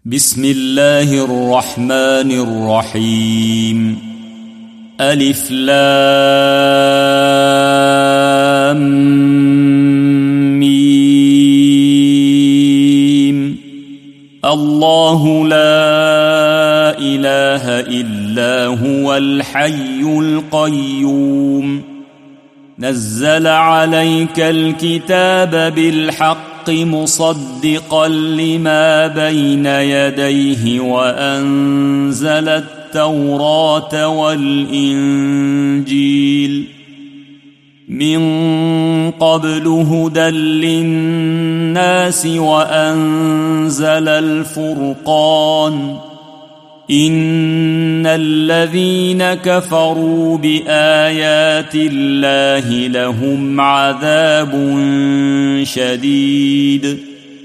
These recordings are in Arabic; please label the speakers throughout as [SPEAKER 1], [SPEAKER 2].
[SPEAKER 1] بسم الله الرحمن الرحيم. ألف لام ميم. الله لا إله إلا هو الحي القيوم. نزل عليك الكتاب بالحق مصدقا لما بين يديه وأنزل التوراة والإنجيل من قبل هدى للناس وأنزل الفرقان. إن الذين كفروا بآيات الله لهم عذاب شديد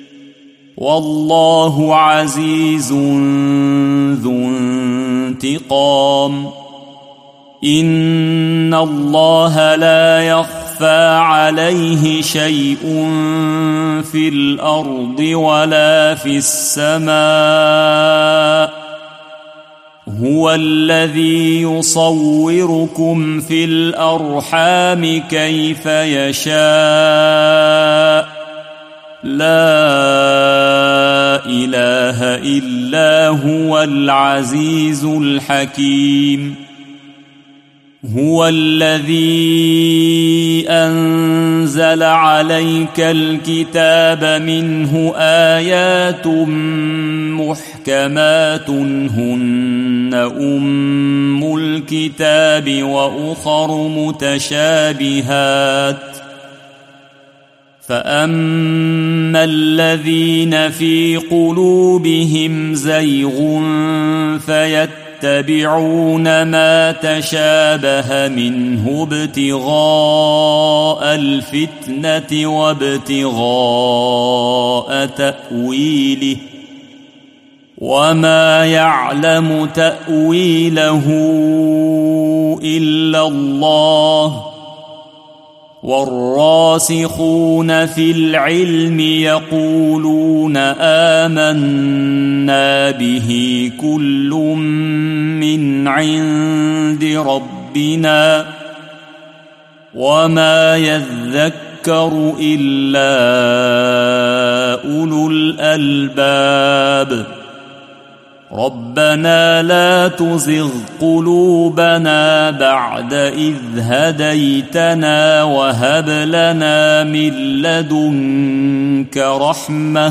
[SPEAKER 1] والله عزيز ذو انتقام. إن الله لا يخفى عليه شيء في الأرض ولا في السماء. هو الذي يصوركم في الأرحام كيف يشاء. لا إله إلا هو العزيز الحكيم. هو الذي أنزل عليك الكتاب منه آيات محكمات هن أم الكتاب وأخر متشابهات. فأما الذين في قلوبهم زيغ فيتبعون ما تشابه منه ابتغاء الفتنة وابتغاء تأويله وما يعلم تأويله إلا الله. والراسخون في العلم يقولون آمنا به كل من عند ربنا وما يذكر إلا أولو الألباب. ربنا لا تزغ قلوبنا بعد إذ هديتنا وهب لنا من لدنك رحمة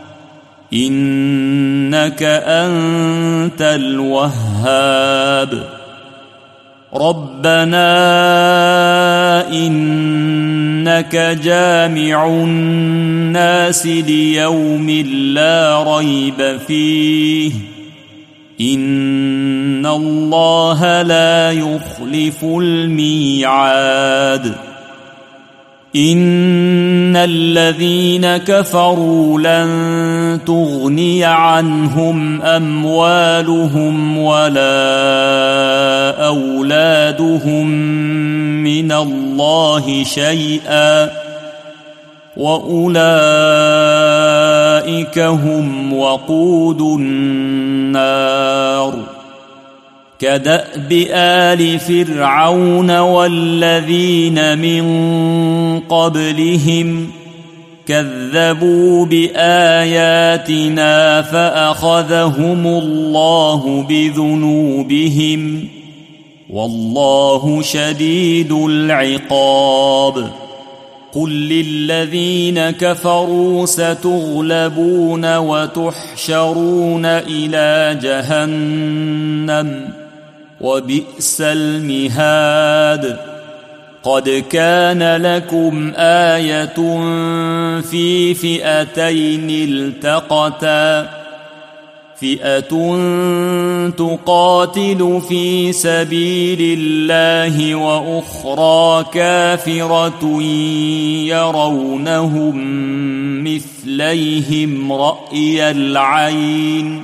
[SPEAKER 1] إنك أنت الوهاب. ربنا إنك جامع الناس ليوم لا ريب فيه إن الله لا يخلف الميعاد. إن الذين كفروا لن تغني عنهم أموالهم ولا أولادهم من الله شيئا وأولئك هم وقود النار. كدأب آل فرعون والذين من قبلهم كذبوا بآياتنا فأخذهم الله بذنوبهم والله شديد العقاب. قل للذين كفروا ستغلبون وتحشرون إلى جهنم وبئس المهاد. قد كان لكم آية في فئتين التقتا فئة تقاتل في سبيل الله وأخرى كافرة يرونهم مثليهم رأي العين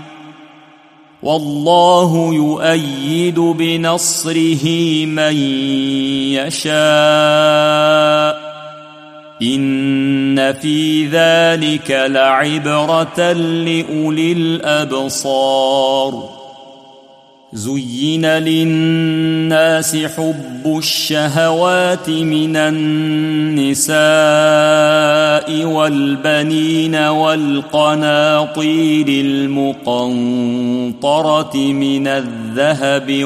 [SPEAKER 1] والله يؤيد بنصره من يشاء إن في ذلك لعبرة لأولي الأبصار زين للناس حب الشهوات من النساء والبنين والقناطير المقنطرة من الذهب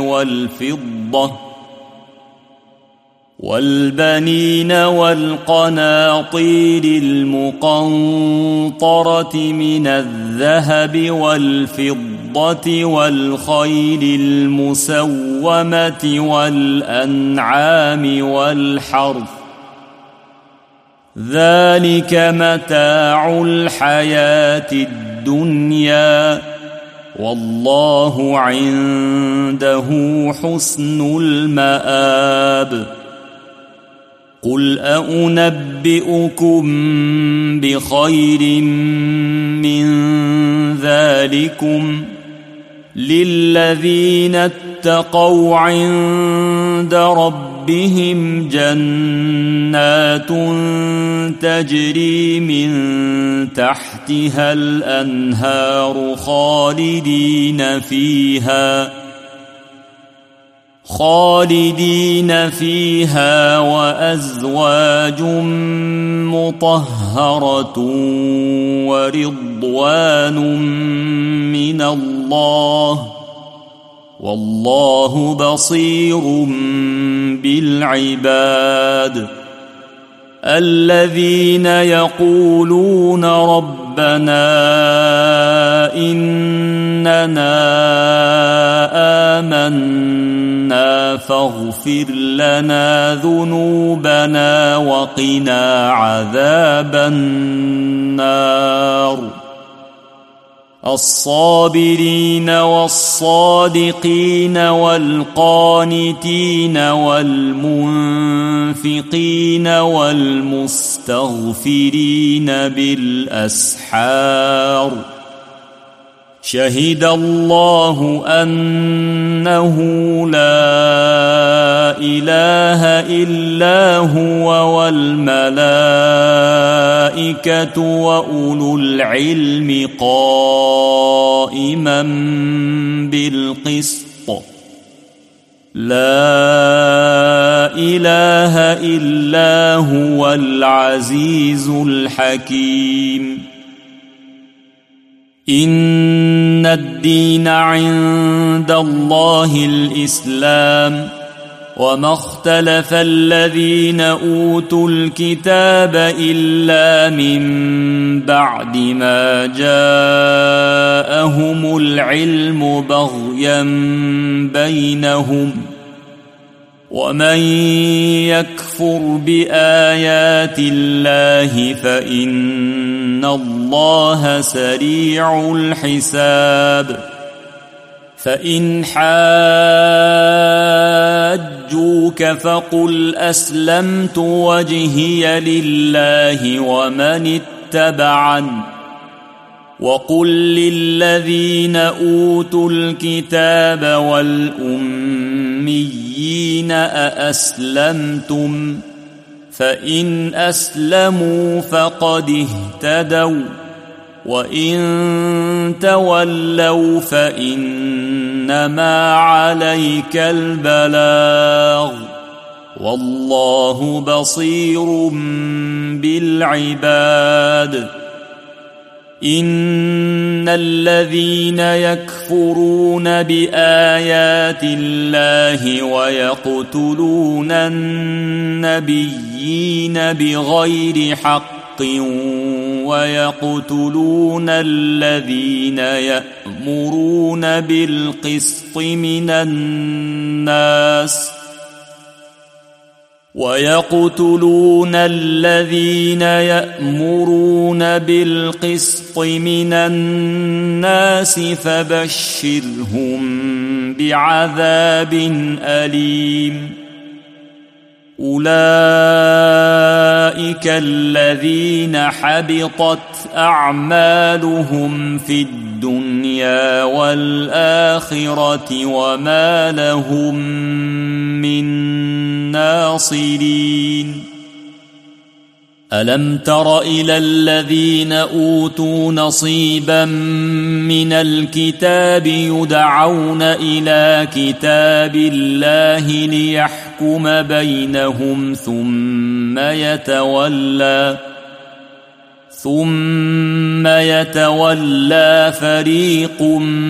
[SPEAKER 1] والفضة والخيل المسومة والأنعام والحرث ذلك متاع الحياة الدنيا والله عنده حسن المآب قل أنبئكم بخير من ذلكم للذين اتقوا عند ربهم جنات تجري من تحتها الأنهار خالدين فيها وأزواج مطهرة ورضوان من الله والله بصير بالعباد الذين يقولون ربنا إننا آمنا فاغفر لنا ذنوبنا وقنا عذاب النار الصابرين والصادقين والقانتين والمنفقين والمستغفرين بالأسحار شهد الله أنه لا إله إلا هو والملائكة وأولو العلم قائما بالقسط لا إله إلا هو العزيز الحكيم إن الدين عند الله الإسلام وما اختلف الذين أوتوا الكتاب إلا من بعد ما جاءهم العلم بغيا بينهم ومن يكفر بآيات الله فإن الله سريع الحساب فإن حاجوك فقل أسلمت وجهي لله ومن اتبعني وقل للذين أوتوا الكتاب والأميين أأسلمتم فإن أسلموا فقد اهتدوا وإن تولوا فإنما عليك البلاغ والله بصير بالعباد إن الذين يكفرون بآيات الله ويقتلون النبيين بغير حق ويقتلون الذين يأمرون بالقسط من الناس فبشرهم بعذاب أليم أولئك الذين حبطت أعمالهم في الدنيا والآخرة وما لهم من ناصرين ألم تر إلى الذين أوتوا نصيبا من الكتاب يدعون إلى كتاب الله ليحكم بينهم ثم يتولى فريق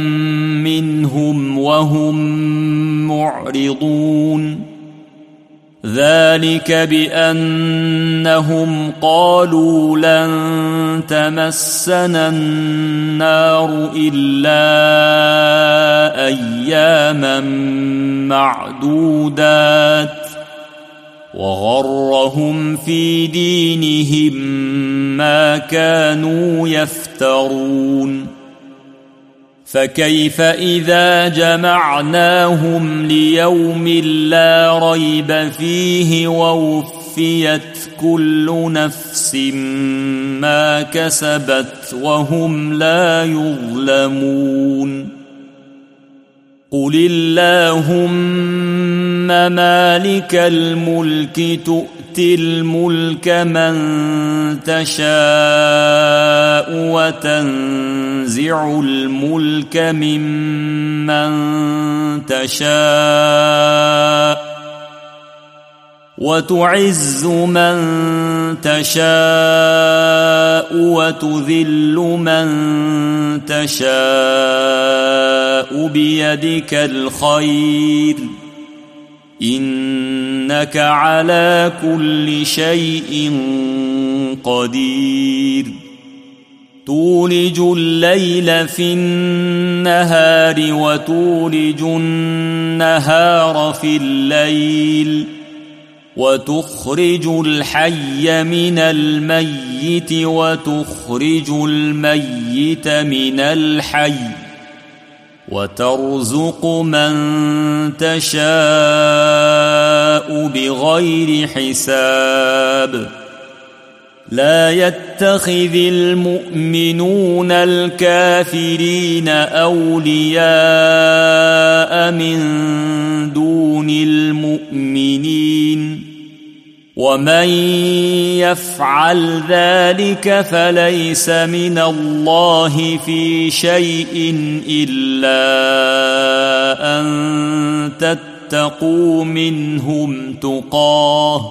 [SPEAKER 1] منهم وهم معرضون ذلك بأنهم قالوا لن تمسنا النار إلا أياما معدودات وغرهم في دينهم ما كانوا يفترون فكيف إذا جمعناهم ليوم لا ريب فيه ووفيت كل نفس ما كسبت وهم لا يظلمون قل اللهم مالك الملك تؤتي الملك من تشاء وتنزع الملك ممن تشاء وتعز من تشاء وتذل من تشاء بيدك الخير إنك على كل شيء قدير تولج الليل في النهار وتولج النهار في الليل وتخرج الحي من الميت وتخرج الميت من الحي وترزق من تشاء بغير حساب لا يتخذ المؤمنون الكافرين أولياء من دون المؤمنين ومن يفعل ذلك فليس من الله في شيء إلا أن تتقوا منهم تقاه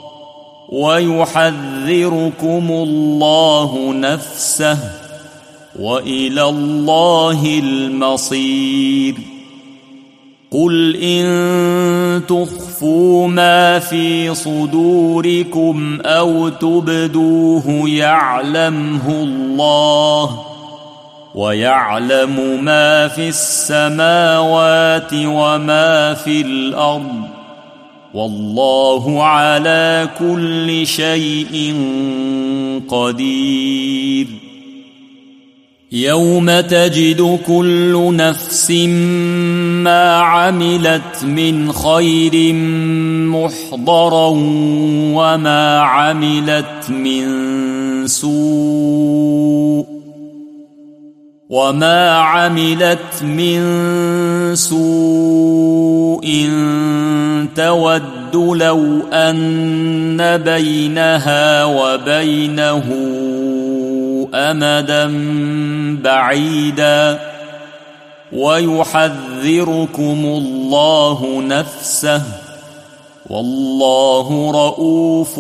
[SPEAKER 1] ويحذركم الله نفسه وإلى الله المصير قل إن تخفوا ما في صدوركم أو تبدوه يعلمه الله ويعلم ما في السماوات وما في الأرض والله على كل شيء قدير يوم تجد كل نفس ما عملت من خير محضرا وما عملت من سوء تود لو أن بينها وبينه أمدا بعيدا ويحذركم الله نفسه والله رؤوف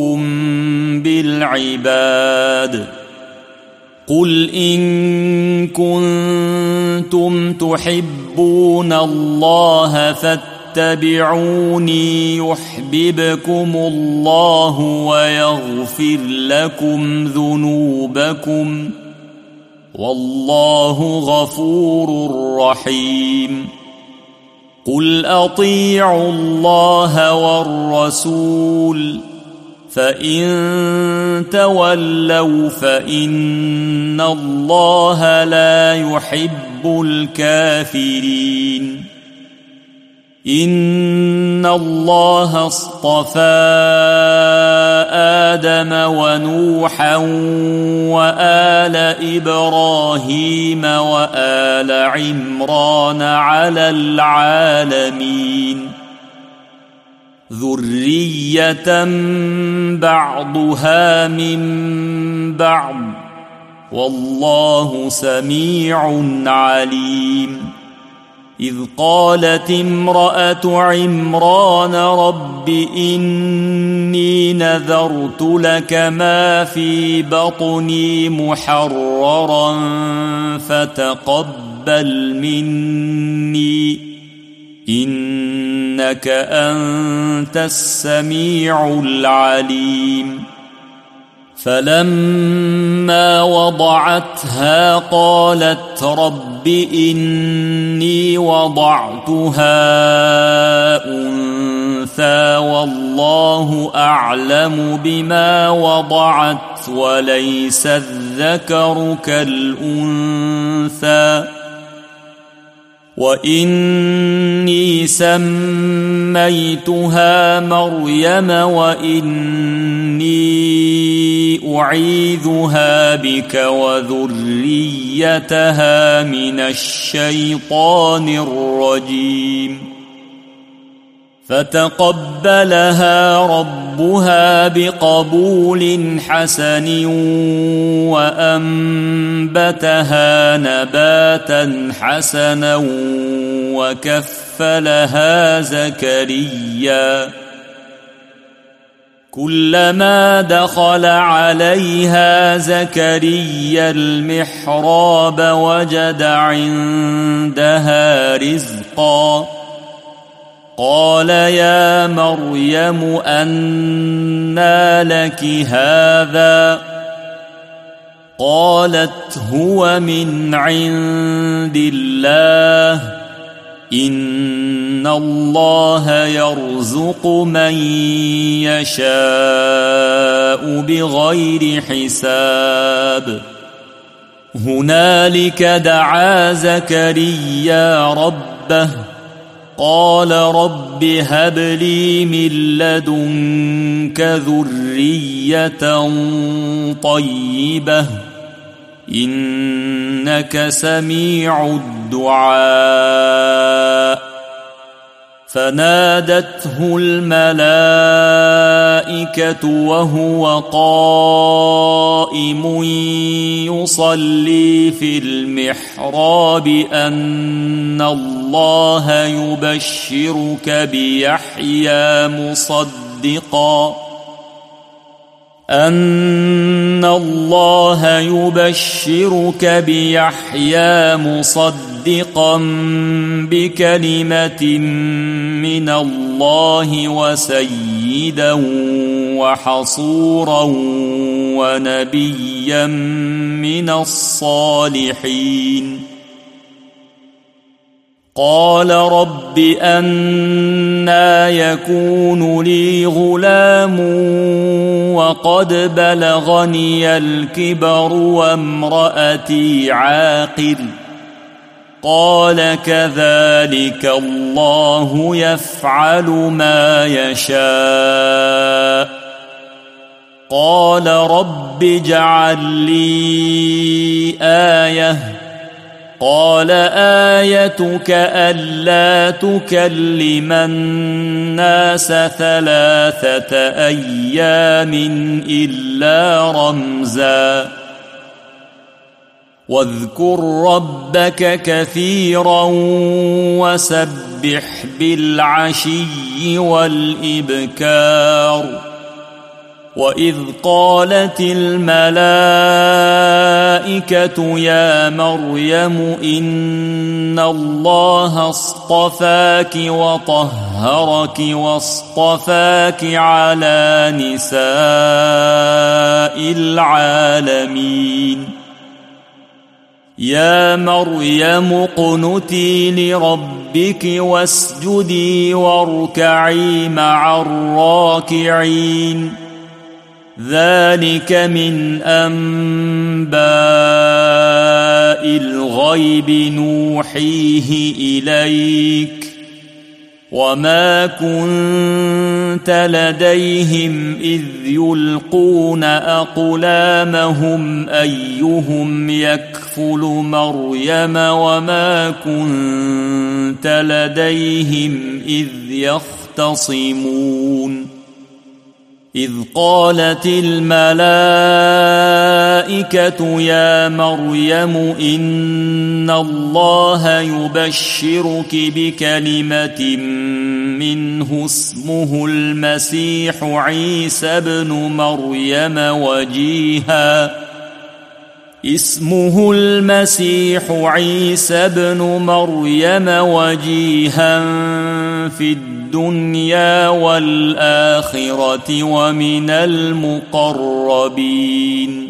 [SPEAKER 1] بالعباد قل إن كنتم تحبون الله فاتبعوني يحببكم الله ويغفر لكم ذنوبكم والله غفور رحيم قل أطيعوا الله والرسول فإن تولوا فإن الله لا يحب الكافرين إن الله اصطفى آدم ونوحا وآل إبراهيم وآل عمران على العالمين ذرية بعضها من بعض والله سميع عليم إذ قالت امرأة عمران رب إني نذرت لك ما في بطني محررا فتقبل مني إنك أنت السميع العليم فلما وضعتها قالت رب إني وضعتها أنثى والله أعلم بما وضعت وليس الذكر كالأنثى وإني سميتها مريم وإني أعيذها بك وذريتها من الشيطان الرجيم فتقبلها ربها بقبول حسن وأنبتها نباتا حسنا وكفلها زكريا كلما دخل عليها زكريا المحراب وجد عندها رزقا قال يا مريم أنى لك هذا قالت هو من عند الله إن الله يرزق من يشاء بغير حساب هنالك دعا زكريا ربه قال رب هب لي من لدنك ذرية طيبة إنك سميع الدعاء فنادته الملائكة وهو قائم يصلي في المحراب أن الله يبشرك بيحيى مصدقا بكلمة من الله وسيدا وحصورا ونبيا من الصالحين قال رب أنى يكون لي غلام وقد بلغني الكبر وامرأتي عاقر قال كذلك الله يفعل ما يشاء قال رب اجعل لي آية قال آيتك ألا تكلم الناس 3 أيام إلا رمزا واذكر ربك كثيرا وسبح بالعشي والإبكار وإذ قالت الملائكة يا مريم إن الله اصطفاك وطهرك واصطفاك على نساء العالمين يا مريم اقنتي لربك واسجدي واركعي مع الراكعين ذلك من أنباء الغيب نوحيه إليك وما كنت لديهم إذ يلقون أقلامهم أيهم يكفل مريم وما كنت لديهم إذ يخطئون يختصمون إذ قالت الملائكة يا مريم إن الله يبشرك بكلمة منه اسمه المسيح عيسى بن مريم وجيها في الدنيا والآخرة ومن المقربين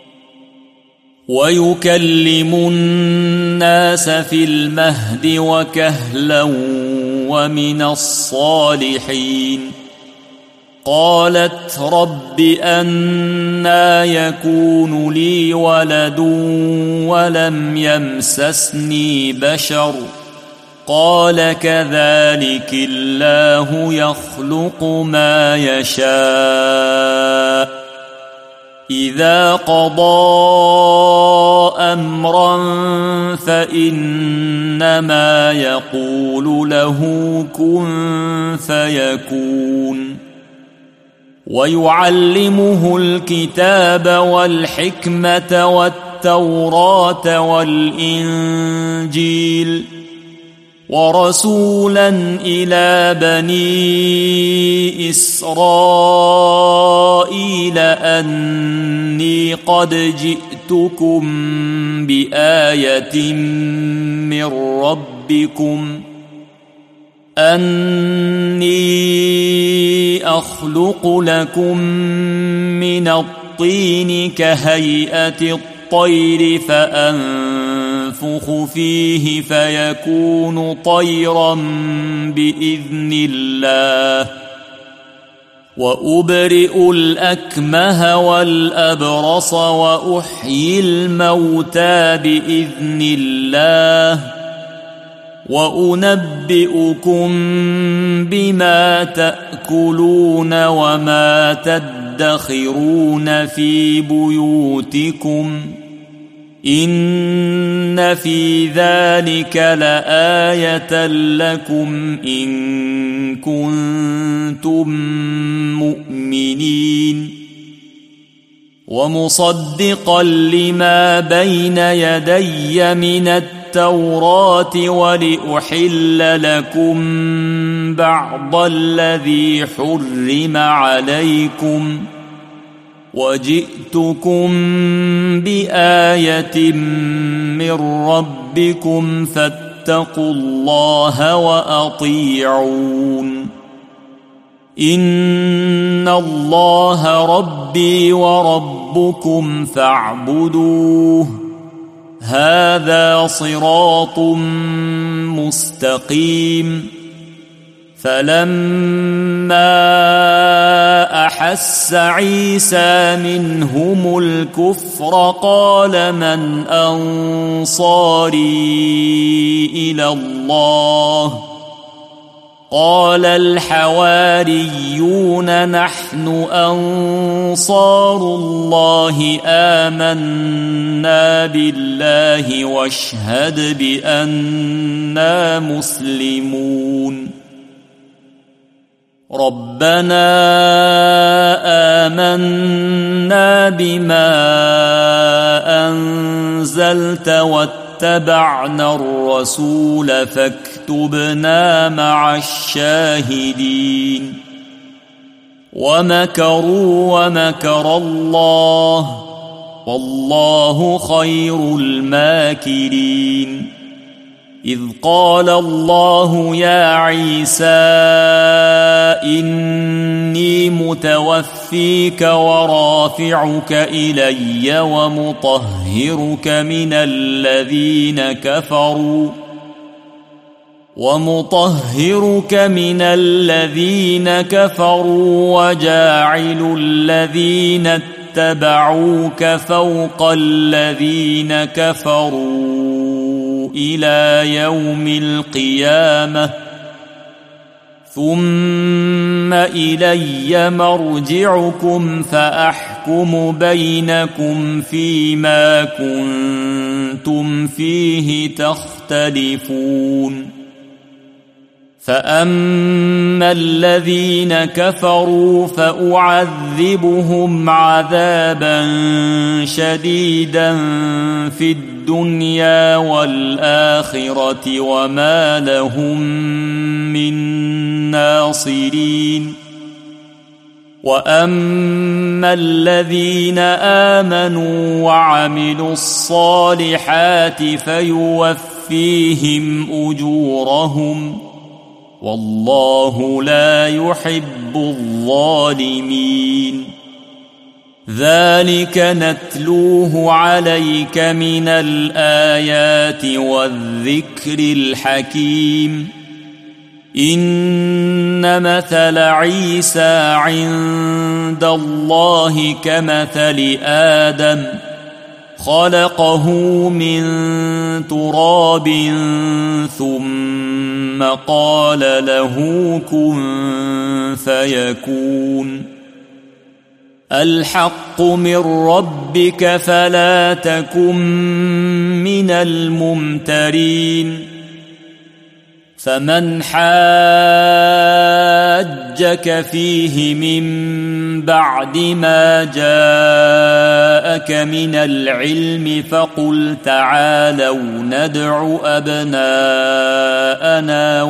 [SPEAKER 1] ويكلم الناس في المهد وكهلا ومن الصالحين قالت رب أنى يكون لي ولد ولم يمسسني بشر قال كذلك الله يخلق ما يشاء إذا قضى أمرا فإنما يقول له كن فيكون ويعلمه الكتاب والحكمة والتوراة والإنجيل ورسولا إلى بني إسرائيل أني قد جئتكم بآية من ربكم أني أخلق لكم من الطين كهيئة الطير فأنفخ فيه فيكون طيرا بإذن الله وأبرئ الأكمه والأبرص وأحيي الموتى بإذن الله وأنبئكم بما تأكلون وما تدخرون في بيوتكم إن في ذلك لآية لكم إن كنتم مؤمنين ومصدقا لما بين يدي من التوراة ولأحل لكم بعض الذي حرم عليكم وجئتكم بآية من ربكم فاتقوا الله وأطيعون إن الله ربي وربكم فاعبدوه هذا صراط مستقيم فلما أحس عيسى منهم الكفر قال من أنصاري إلى الله قال الحواريون نحن أنصار الله آمنا بالله واشهد بأننا مسلمون ربنا آمنا بما أنزلت واتبعنا الرسول فاكتبنا مع الشاهدين ومكروا ومكر الله والله خير الماكرين إذ قال الله يا عيسى إني متوفيك ورافعك إلي ومطهرك من الذين كفروا وجاعل الذين اتبعوك فوق الذين كفروا إلى يوم القيامة ثم إلي مرجعكم فأحكم بينكم فيما كنتم فيه تختلفون فأما الذين كفروا فأعذبهم عذابا شديدا في الدنيا والآخرة وما لهم من ناصرين وأما الذين آمنوا وعملوا الصالحات فيوفيهم أجورهم والله لا يحب الظالمين ذلك نتلوه عليك من الآيات والذكر الحكيم إن مثل عيسى عند الله كمثل آدم خلقه من تراب ثم قال له كن فيكون الحق من ربك فلا تكن من الممترين فمن حاجك فيه من بعد ما جاءك من العلم فقل تعالوا ندع أبناءنا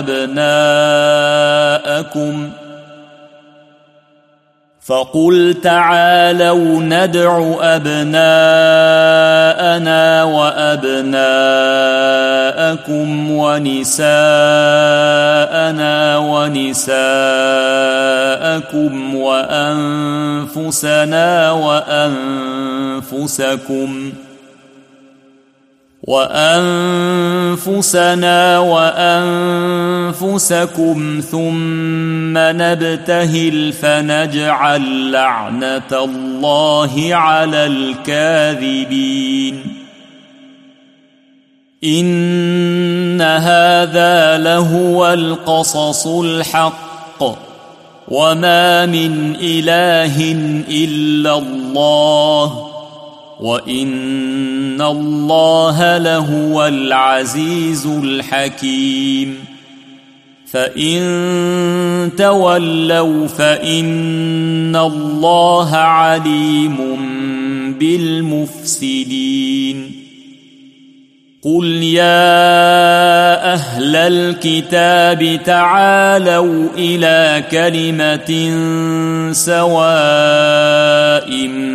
[SPEAKER 1] وأبناءكم ونساءنا ونساءكم وأنفسنا وأنفسكم ثم نبتهل فنجعل لعنة الله على الكاذبين إن هذا لهو القصص الحق وما من إله إلا الله وإن الله لهو العزيز الحكيم فإن تولوا فإن الله عليم بالمفسدين قل يا أهل الكتاب تعالوا إلى كلمة سواء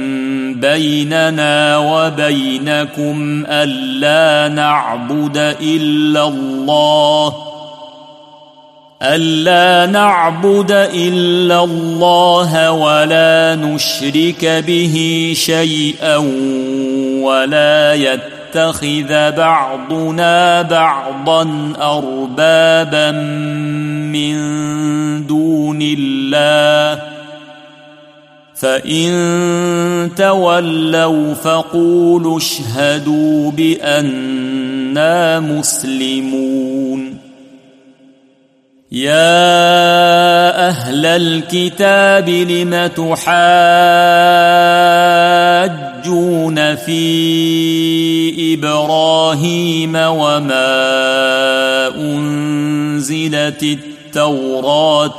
[SPEAKER 1] بيننا وبينكم ألا نعبد إلا الله ولا نشرك به شيئا ولا يتخذ بعضنا بعضا أربابا من دون الله فإن تولوا فقولوا اشهدوا بأننا مسلمون يا أهل الكتاب لم تحاجون في إبراهيم وما أنزلت التوراة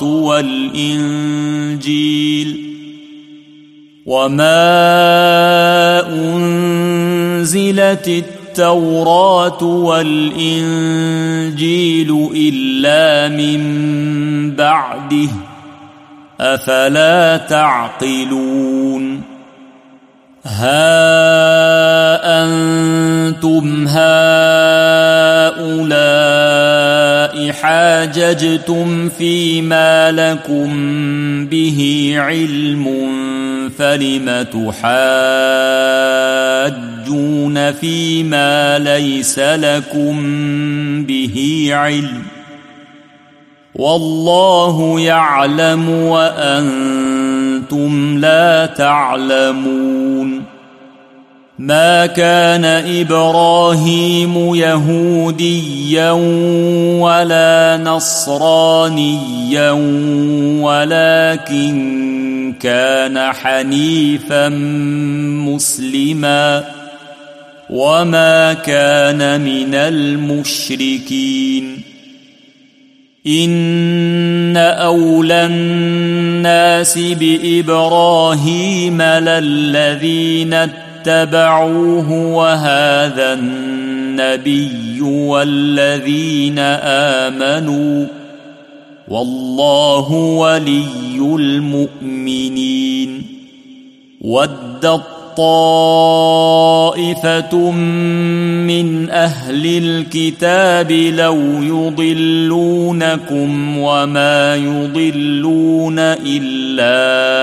[SPEAKER 1] والإنجيل إلا من بعده أفلا تعقلون ها أنتم هؤلاء حاججتم فيما لكم به علم فلم تحاجون فيما ليس لكم به علم والله يعلم وأنتم لا تعلمون ما كان إبراهيم يهوديا ولا نصرانيا ولكن كان حنيفا مسلما وما كان من المشركين إن أولى الناس بإبراهيم للذين اتبعوه وهذا النبي والذين آمنوا والله ولي المؤمنين ودت طائفة من أهل الكتاب لو يضلونكم وما يضلون إلا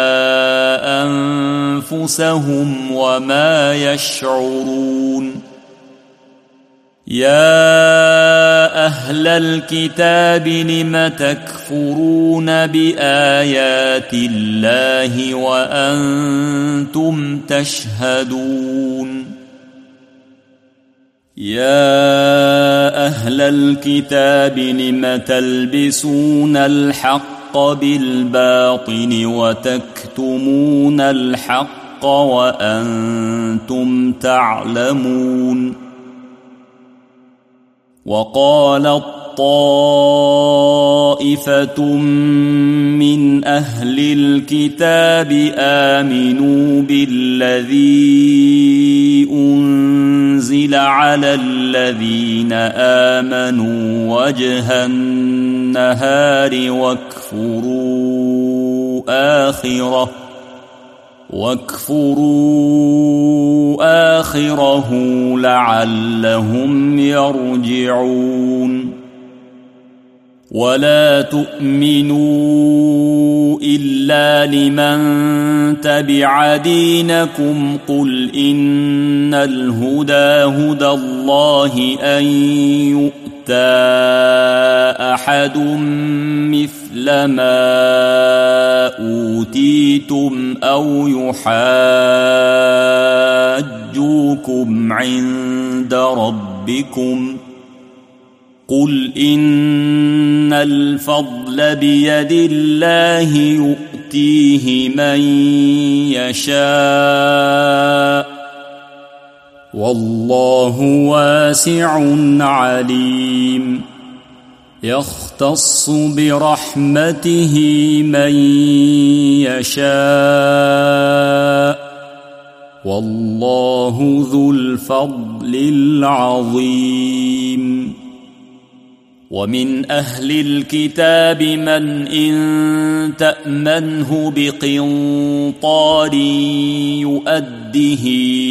[SPEAKER 1] أنفسهم وما يشعرون يا أهل الكتاب لم تكفرون بآيات الله وأنتم تشهدون يا أهل الكتاب لم تلبسون الحق بالباطل وتكتمون الحق وأنتم تعلمون وقالت طائفة من أهل الكتاب آمنوا بالذي أنزل على الذين آمنوا وجه النهار واكفروا آخره لعلهم يرجعون ولا تؤمنوا إلا لمن تبع دينكم قل إن الهدى هدى الله أن يؤتى أحد مثل ما أوتيتم أو يحاجوكم عند ربكم قل إن الفضل بيد الله يؤتيه من يشاء والله واسع عليم يختص برحمته من يشاء والله ذو الفضل العظيم ومن أهل الكتاب من إن تأمنه بقنطار يؤده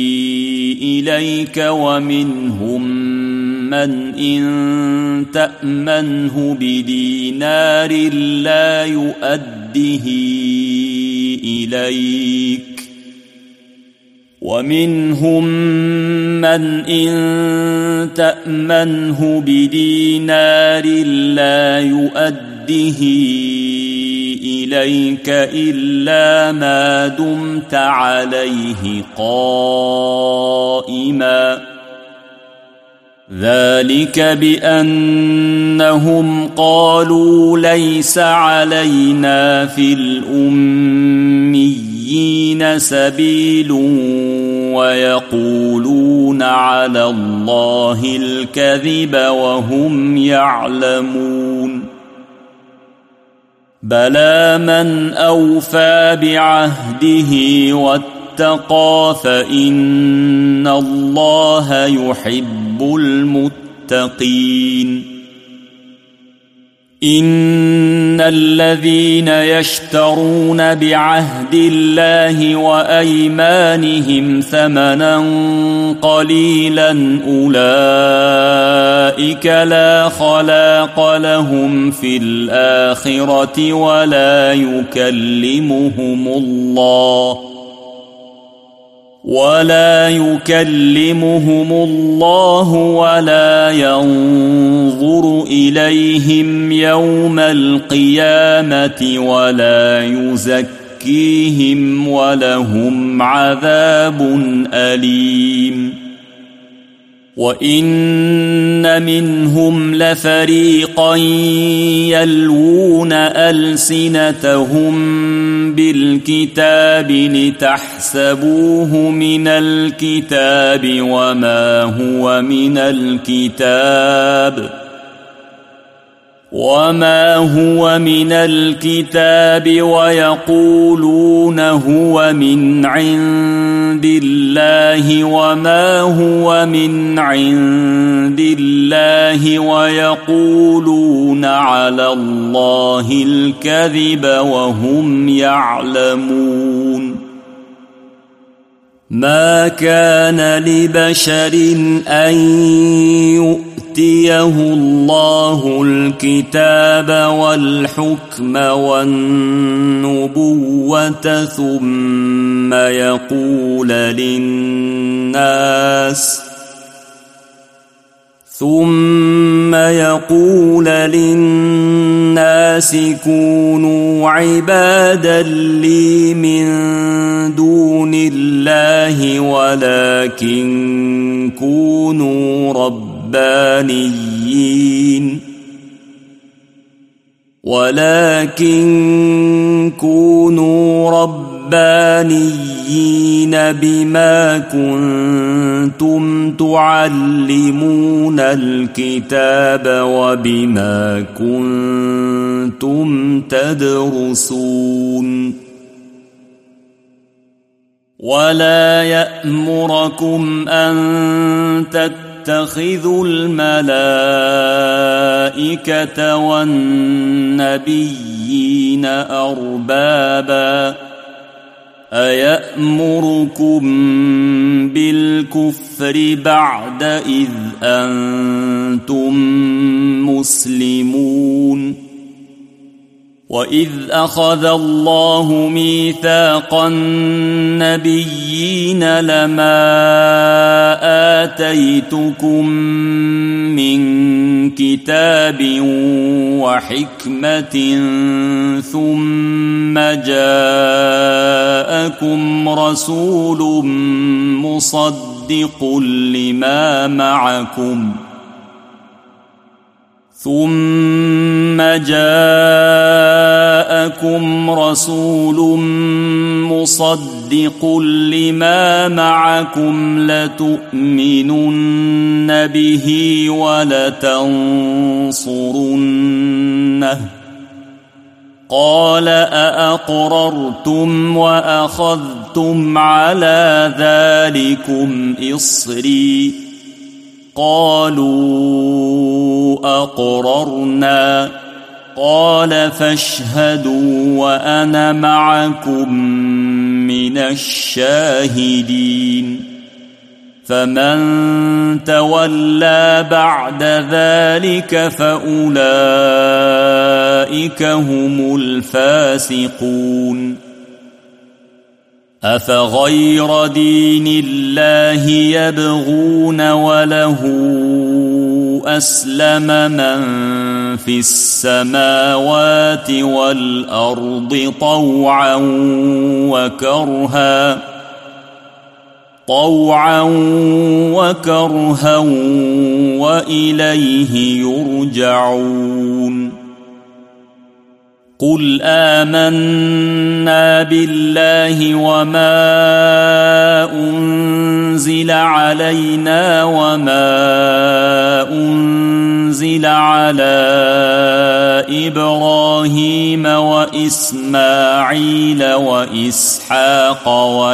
[SPEAKER 1] إليك ومنهم من إن تأمنه بدينار لا يؤده إليك ومنهم من إن تأمنه بدينار لا يؤده إليك إلا ما دمت عليه قائما ذلك بأنهم قالوا ليس علينا في الأميين سبيل ويقولون على الله الكذب وهم يعلمون بلى من أوفى بعهده واتقى فإن الله يحب المتقين إن الذين يشترون بعهد الله وأيمانهم ثمنا قليلا أولئك لا خلاق لهم في الآخرة ولا يكلمهم الله ولا ينظر إليهم يوم القيامة ولا يزكيهم ولهم عذاب أليم وإن منهم لفريقا يلوون ألسنتهم بالكتاب لتحسبوه من الكتاب وما هو من الكتاب ويقولون هو من عند الله وما هو من عند الله ويقولون على الله الكذب وهم يعلمون ما كان لبشر أن يؤتيه الله الكتاب والحكم والنبوة ثم يقول للناس كونوا عبادا لي من دون الله ولكن كونوا ربانيين بما كنتم تعلمون الكتاب وبما كنتم تدرسون ولا يأمركم أن تتخذوا الملائكة والنبيين أربابا أيأمركم بالكفر بعد إذ أنتم مسلمون وإذ أخذ الله ميثاق النبيين لما آتيتكم من كتاب وحكمة ثم جاءكم رسول مصدق لما معكم لتؤمنن به ولتنصرنه قال أأقررتم وأخذتم على ذلكم إصري قالوا أقررنا قال فاشهدوا وأنا معكم من الشاهدين فمن تولى بعد ذلك فأولئك هم الفاسقون أفغير دين الله يبغون وله أسلم من في السماوات والأرض طوعا وكرها وإليه يرجعون قل آمنا بالله وما أنزل علينا وما أنزل على إبراهيم وإسماعيل وإسحاق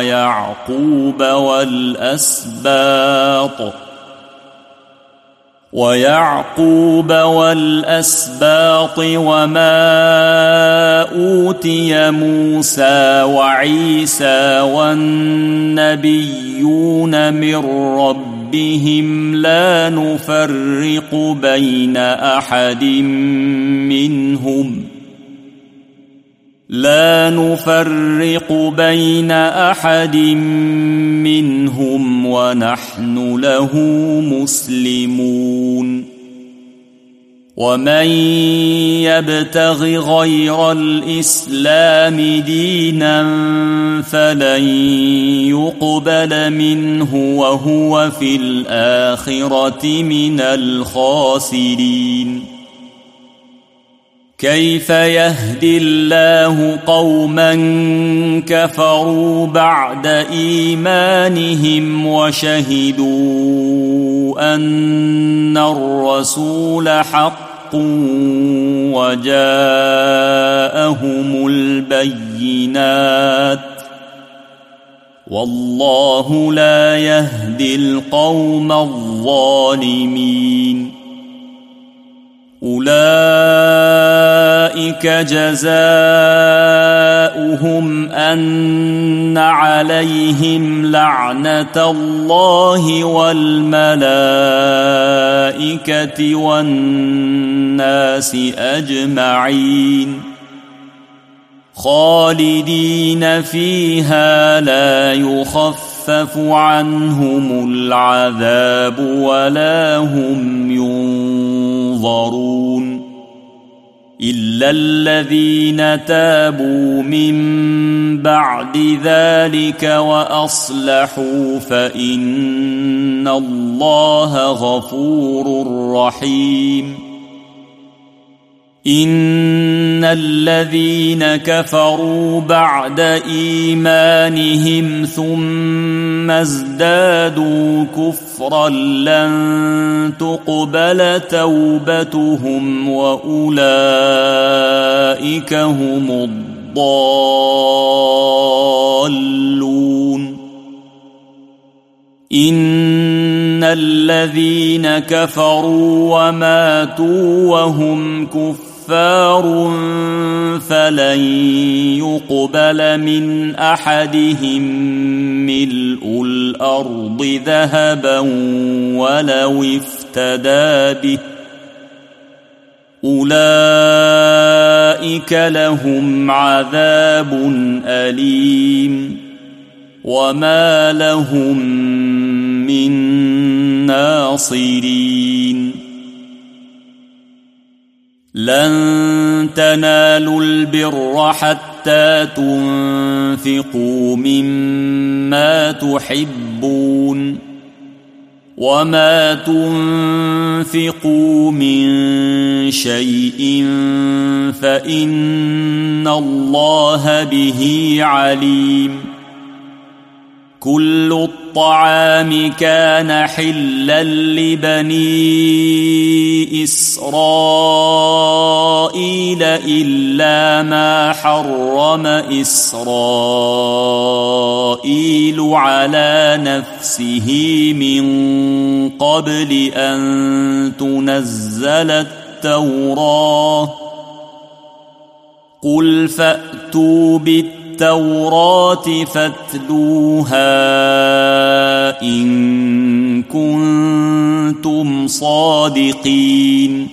[SPEAKER 1] ويعقوب والأسباط وما أوتي موسى وعيسى والنبيون من ربهم لا نفرق بين أحد منهم ونحن له مسلمون ومن يبتغ غير الإسلام دينا فلن يقبل منه وهو في الآخرة من الخاسرين كيف يهدي الله قوما كفروا بعد إيمانهم وشهدوا أن الرسول حق حق وجاءهم البينات والله لا يهدي القوم الظالمين أولئك جزاؤهم أن عليهم لعنة الله والملائكة والناس أجمعين خالدين فيها لا يخفف عنهم العذاب ولا هم ينظرون إلا الذين تابوا من بعد ذلك وأصلحوا فإن الله غفور رحيم إن الذين كفروا بعد إيمانهم ثم ازدادوا كفرا لن تقبل توبتهم وأولئك هم الضالون إن الذين كفروا وماتوا وهم كفار فلن يقبل من أحدهم ملء الأرض ذهبا ولو افتدى به أولئك لهم عذاب أليم وما لهم من ناصرين لن تنالوا البر حتى تنفقوا مما تحبون وما تنفقوا من شيء فإن الله به عليم كل الطعام كان حلا لبني إسرائيل إلا ما حرم إسرائيل على نفسه من قبل أن تنزل التوراة قل فأتوا بالتوراة فاتلوها إن كنتم صادقين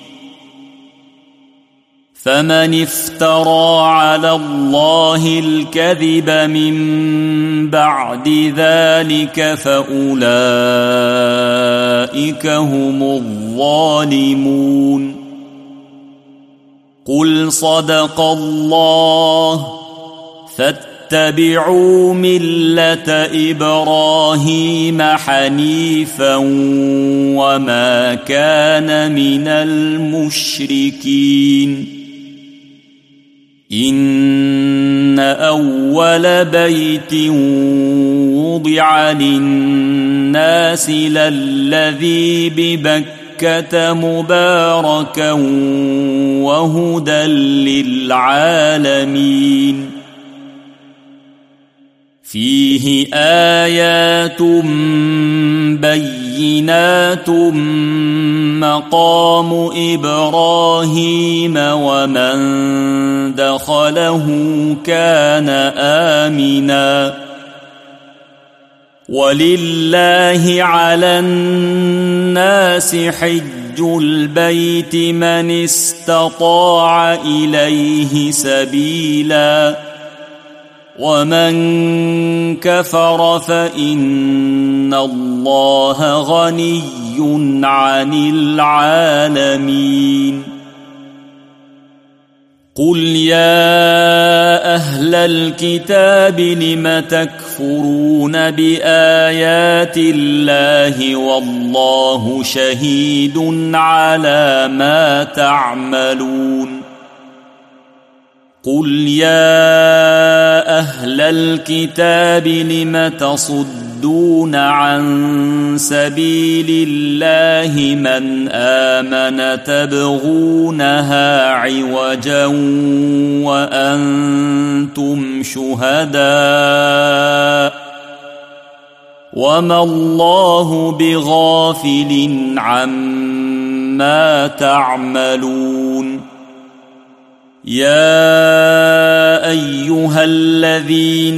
[SPEAKER 1] فمن افترى على الله الكذب من بعد ذلك فأولئك هم الظالمون قل صدق الله فاتبعوا ملة إبراهيم حنيفا وما كان من المشركين إن أول بيت وضع للناس للذي ببكة مباركا وهدى للعالمين فيه آيات بينات مقام إبراهيم ومن دخله كان آمنا ولله على الناس حج البيت من استطاع إليه سبيلا ومن كفر فإن الله غني عن العالمين قل يا أهل الكتاب لم تكفرون بآيات الله والله شهيد على ما تعملون قل يا أهل الكتاب لم تصدون وتصدون عن سبيل الله من آمن تبغونها عوجا وأنتم شهداء وما الله بغافل عما تعملون يا أيها الذين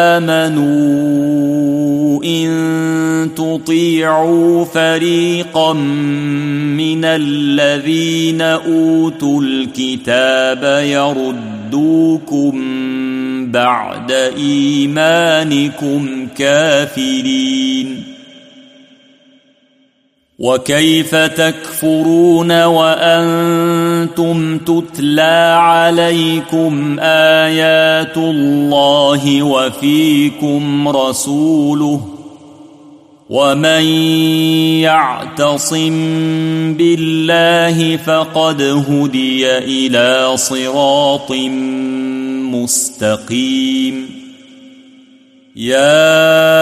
[SPEAKER 1] آمنوا إن تطيعوا فريقا من الذين أوتوا الكتاب يردوكم بعد إيمانكم كافرين وكيف تكفرون وأنتم تتلى عليكم آيات الله وفيكم رسوله ومن يعتصم بالله فقد هدي إلى صراط مستقيم يا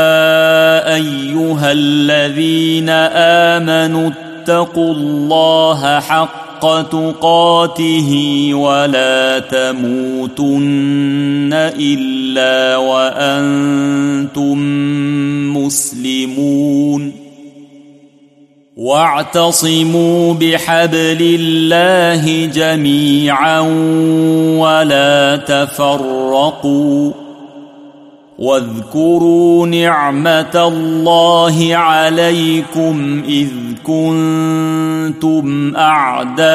[SPEAKER 1] أيها الذين آمنوا اتقوا الله حق تقاته ولا تموتن إلا وأنتم مسلمون واعتصموا بحبل الله جميعا ولا تفرقوا واذكروا نعمة الله عليكم إذ كنتم أعداء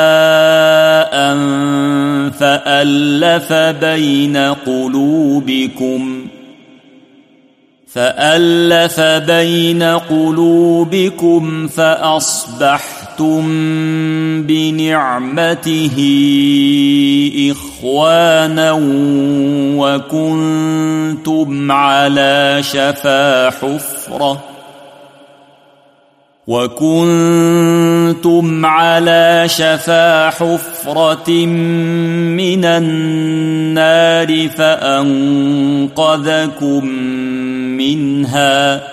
[SPEAKER 1] فألف بين قلوبكم فأصبحتم بنعمته إخوانا وكنتم على شفا حفرة من النار فأنقذكم منها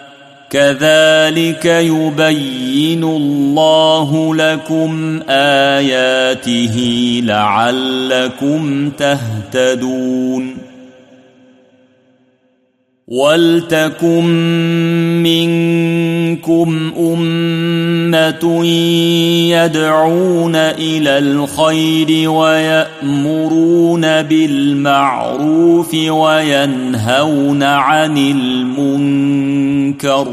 [SPEAKER 1] كذلك يبين الله لكم آياته لعلكم تهتدون ولتكن منكم أمة يدعون إلى الخير ويأمرون بالمعروف وينهون عن المنكر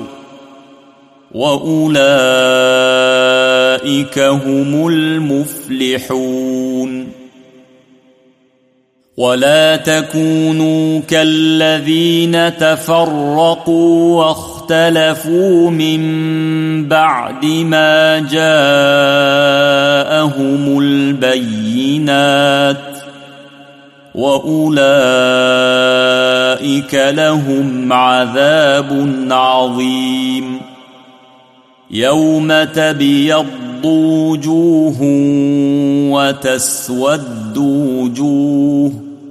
[SPEAKER 1] وأولئك هم المفلحون ولا تكونوا كالذين تفرقوا واختلفوا من بعد ما جاءهم البينات وأولئك لهم عذاب عظيم يوم تبيض وجوه وتسود وجوه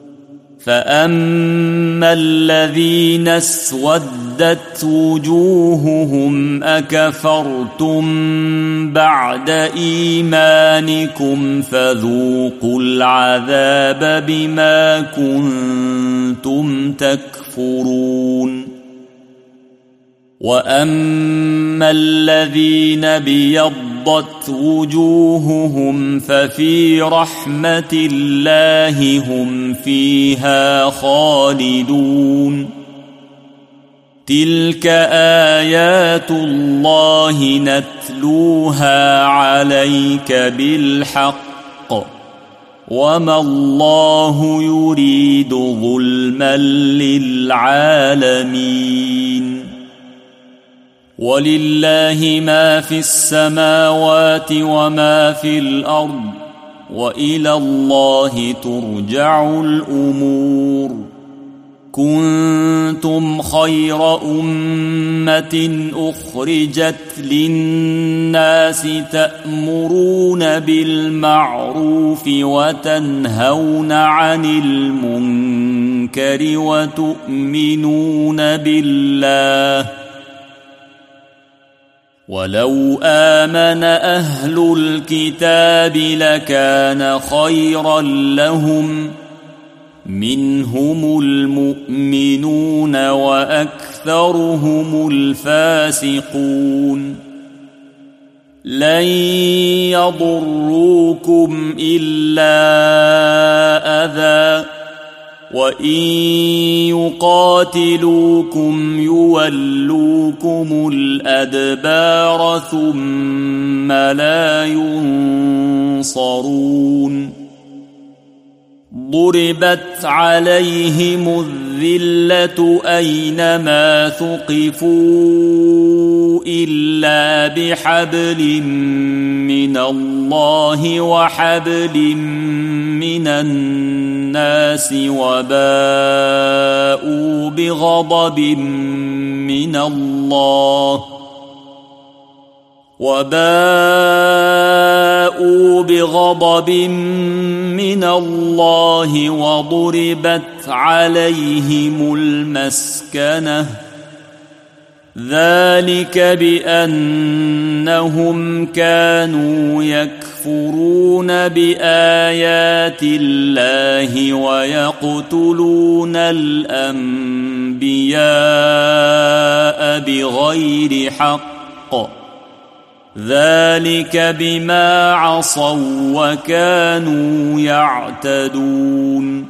[SPEAKER 1] فأما الذين اسودت وجوههم أكفرتم بعد إيمانكم فذوقوا العذاب بما كنتم تكفرون وأما الذين بيضت وجوههم ففي رحمة الله هم فيها خالدون تلك آيات الله نتلوها عليك بالحق وما الله يريد ظلما للعالمين ولله ما في السماوات وما في الأرض وإلى الله ترجع الأمور كنتم خير أمة أخرجت للناس تأمرون بالمعروف وتنهون عن المنكر المنكر وتؤمنون بالله ولو آمن أهل الكتاب لكان خيرا لهم منهم المؤمنون وأكثرهم الفاسقون لن يضروكم إلا أذى وإن يقاتلوكم يولوكم الأدبار ثم لا ينصرون ضربت عليهم الذلة أينما ثقفوا إلا بحبل من الله وحبل من الناس وباءوا بغضب من الله وضربت عليهم المسكنة ذلك بأنهم كانوا يكفرون بآيات الله ويقتلون الأنبياء بغير حق ذلك بما عصوا وكانوا يعتدون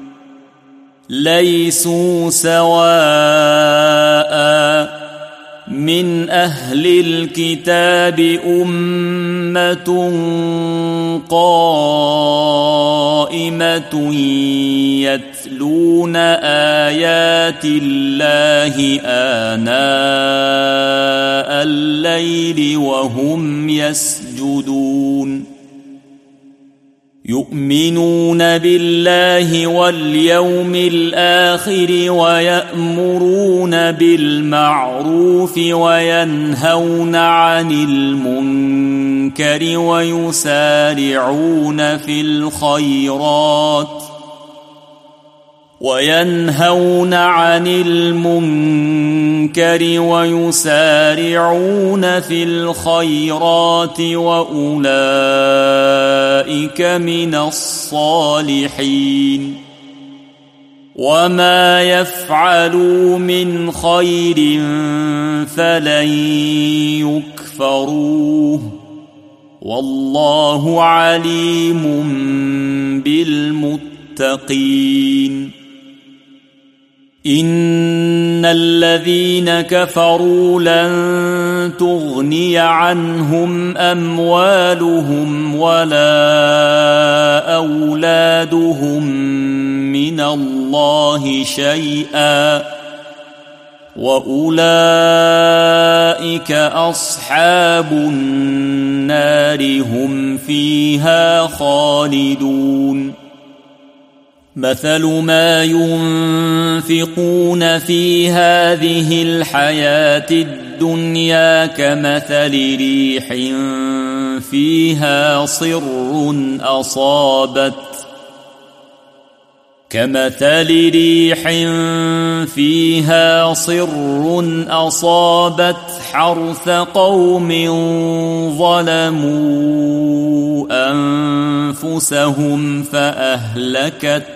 [SPEAKER 1] ليسوا سواء من أهل الكتاب أمة قائمة يتلون آيات الله آناء الليل وهم يسجدون يؤمنون بالله واليوم الآخر ويأمرون بالمعروف وينهون عن المنكر ويسارعون في الخيرات وأولئك من الصالحين وما يفعلوا من خير فلن يكفروه والله عليم بالمتقين إن الذين كفروا لن تغني عنهم أموالهم ولا أولادهم من الله شيئا وأولئك أصحاب النار هم فيها خالدون مثل ما ينفقون في هذه الحياة الدنيا كمثل ريح فيها صر أصابت حرث قوم ظلموا أنفسهم فأهلكت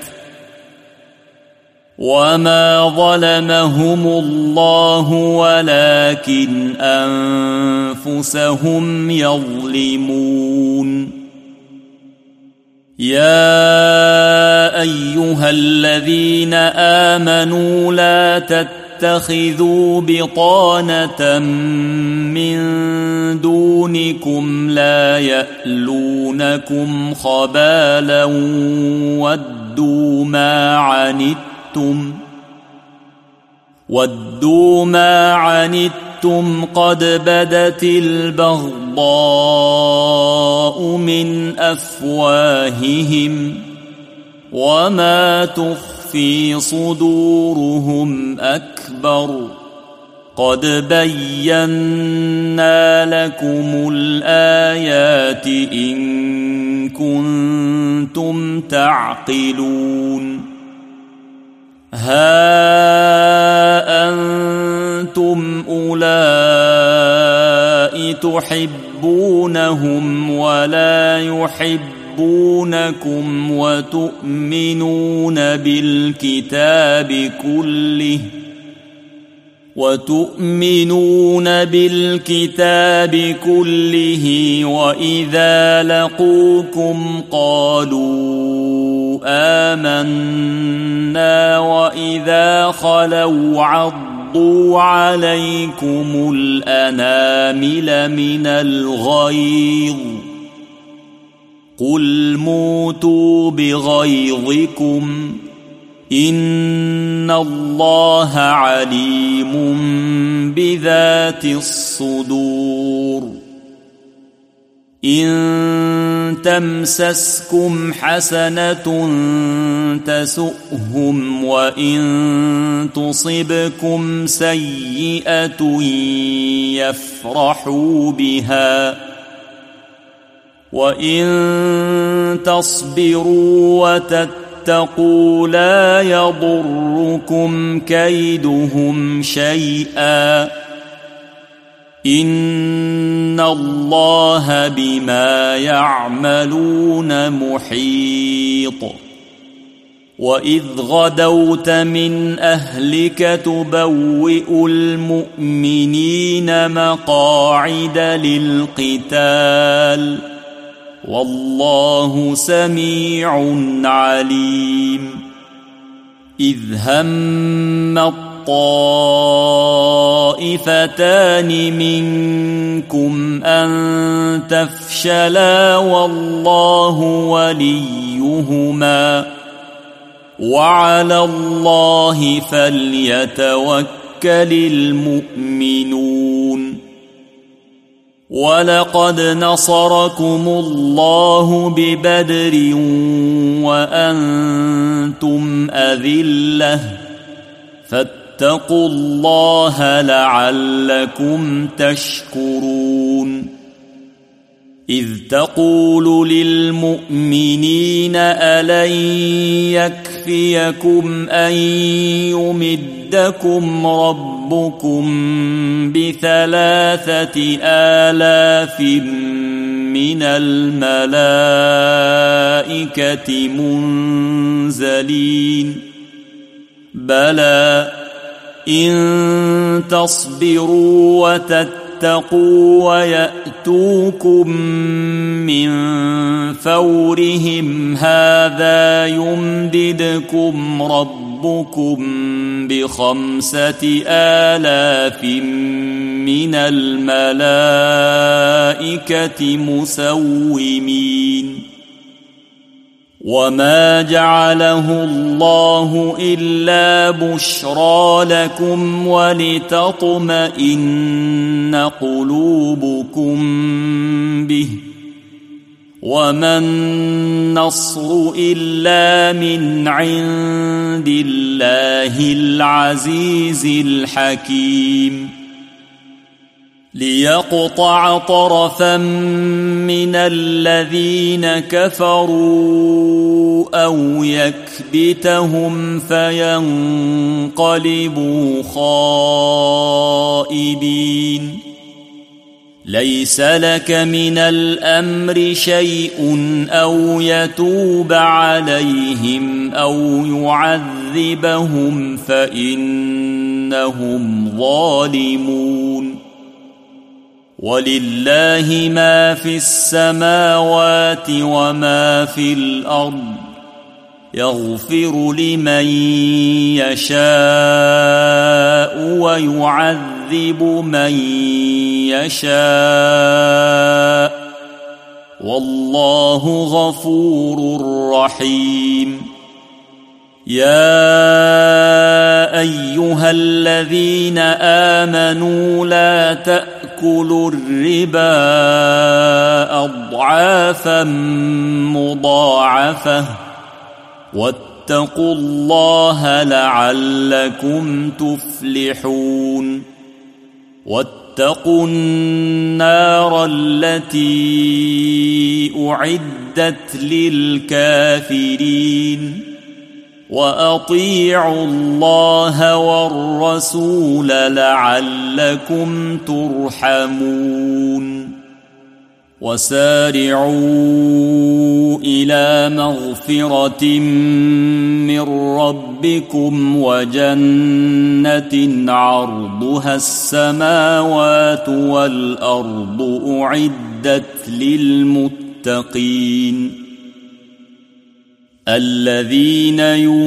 [SPEAKER 1] وما ظلمهم الله ولكن أنفسهم يظلمون يا أيها الذين آمنوا لا تتخذوا بطانة من دونكم لا يألونكم خبالا ودوا ما عنتم قد بدت البغضاء من أفواههم وما تخفي صدورهم أكبر قد بينا لكم الآيات إن كنتم تعقلون ها أنتم أولئك تحبونهم ولا يحبونكم وتؤمنون بالكتاب كله وإذا لقوكم قالوا آمنا وإذا خلوا عضوا عليكم الأنامل من الغيظ قل موتوا بغيظكم إن الله عليم بذات الصدور إن تمسسكم حسنة تسؤهم وإن تصبكم سيئة يفرحوا بها وإن تصبروا وتتقوا لا يضركم كيدهم شيئا إن الله بما يعملون محيط وإذ غدوت من أهلك تبوئ المؤمنين مقاعد للقتال والله سميع عليم إذ هم الطائفتان منكم أن تفشلا والله وليهما وعلى الله فليتوكل المؤمنون ولقد نصركم الله ببدر وأنتم أذلة فاتقوا الله لعلكم تشكرون إذ تقول للمؤمنين ألن يكفيكم أن يمدكم ربكم ب3,000 من الملائكة منزلين بلى إن تصبروا وتتقوا ويأتوكم من فورهم هذا يمددكم ربكم ب5,000 من الملائكة مسومين وما جعله الله إلا بشرى لكم ولتطمئن قلوبكم به وما النصر إلا من عند الله العزيز الحكيم ليقطع طرفا من الذين كفروا أو يكبتهم فينقلبوا خائبين ليس لك من الأمر شيء أو يتوب عليهم أو يعذبهم فإنهم ظالمون ولله ما في السماوات وما في الأرض يغفر لمن يشاء ويعذب من يشاء والله غفور رحيم يا أيها الذين آمنوا لا تأكلوا الربا أضعافا مضاعفة واتقوا الله لعلكم تفلحون واتقوا النار التي أعدت للكافرين وأطيعوا الله والرسول لعلكم ترحمون وسارعوا إلى مغفرة من ربكم وجنة عرضها السماوات والأرض أعدت للمتقين الذين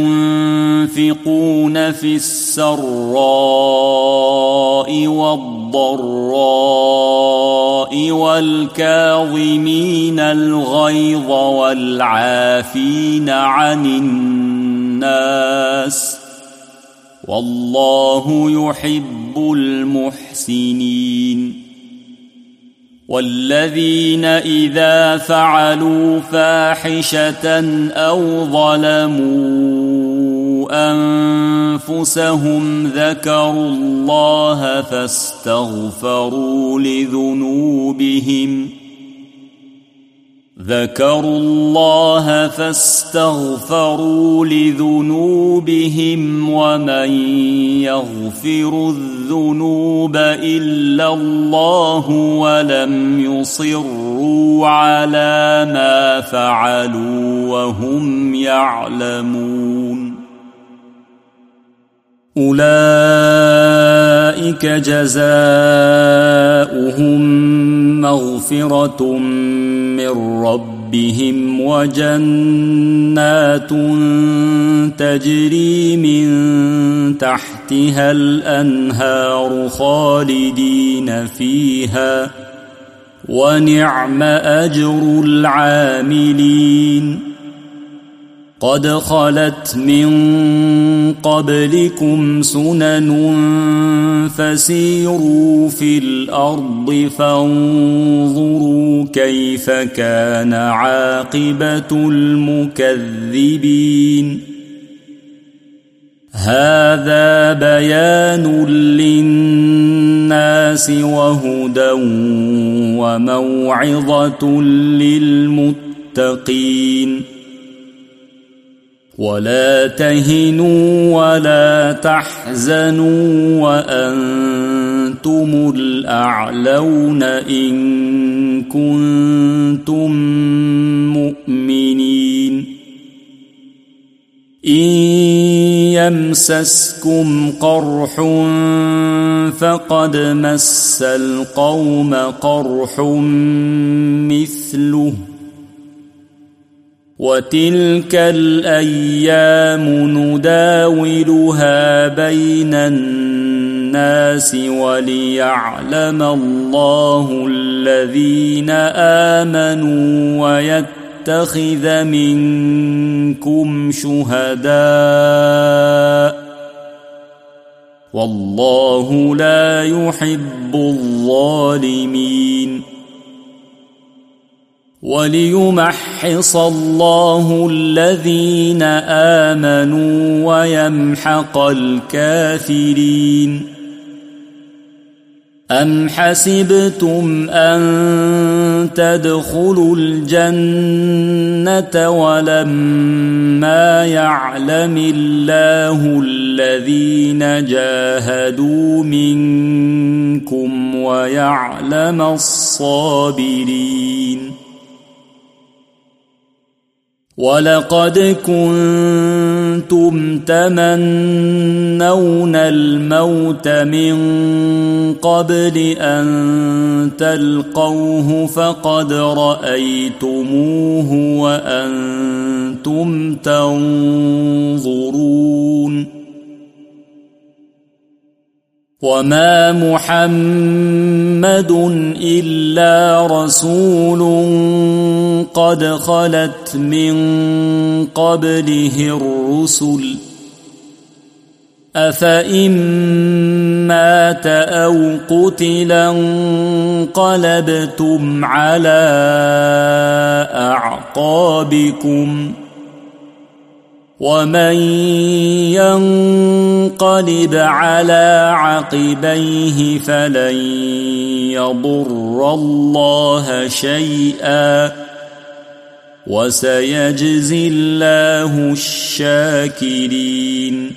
[SPEAKER 1] ينفقون في السراء والضراء والكاظمين الغيظ والعافين عن الناس والله يحب المحسنين والذين إذا فعلوا فاحشة أو ظلموا أنفسهم ذكروا الله فاستغفروا لذنوبهم ومن يغفر الذنوب إلا الله ولم يصروا على ما فعلوا وهم يعلمون أولئك جزاؤهم مغفرة من ربهم وجنات تجري من تحتها الأنهار خالدين فيها ونعم أجر العاملين قد خلت من قبلكم سنن فسيروا في الأرض فانظروا كيف كان عاقبة المكذبين هذا بيان للناس وهدى وموعظة للمتقين ولا تهنوا ولا تحزنوا وأنتم الأعلون إن كنتم مؤمنين إن يمسسكم قرح فقد مس القوم قرح مثله وتلك الأيام نداولها بين الناس وليعلم الله الذين آمنوا ويتخذ منكم شهداء والله لا يحب الظالمين وليمحص الله الذين آمنوا ويمحق الكافرين أم حسبتم أن تدخلوا الجنة ولما يعلم الله الذين جاهدوا منكم ويعلم الصابرين ولقد كنتم تمنون الموت من قبل أن تلقوه فقد رأيتموه وأنتم تنظرون وما محمد إلا رسول قد خلت من قبله الرسل أفإن مات أو قتل انقلبتم على أعقابكم ومن ينقلب على عقبيه فلن يضر الله شيئا وسيجزي الله الشاكرين.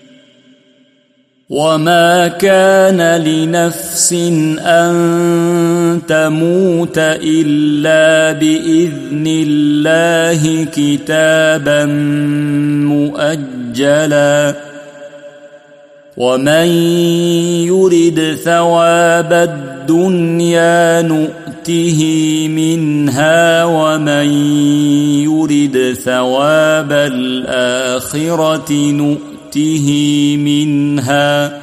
[SPEAKER 1] وما كان لنفس أن تموت إلا بإذن الله كتابا مؤجلا، ومن يرد ثواب الدنيا نؤته منها، ومن يرد ثواب الآخرة نؤته منها،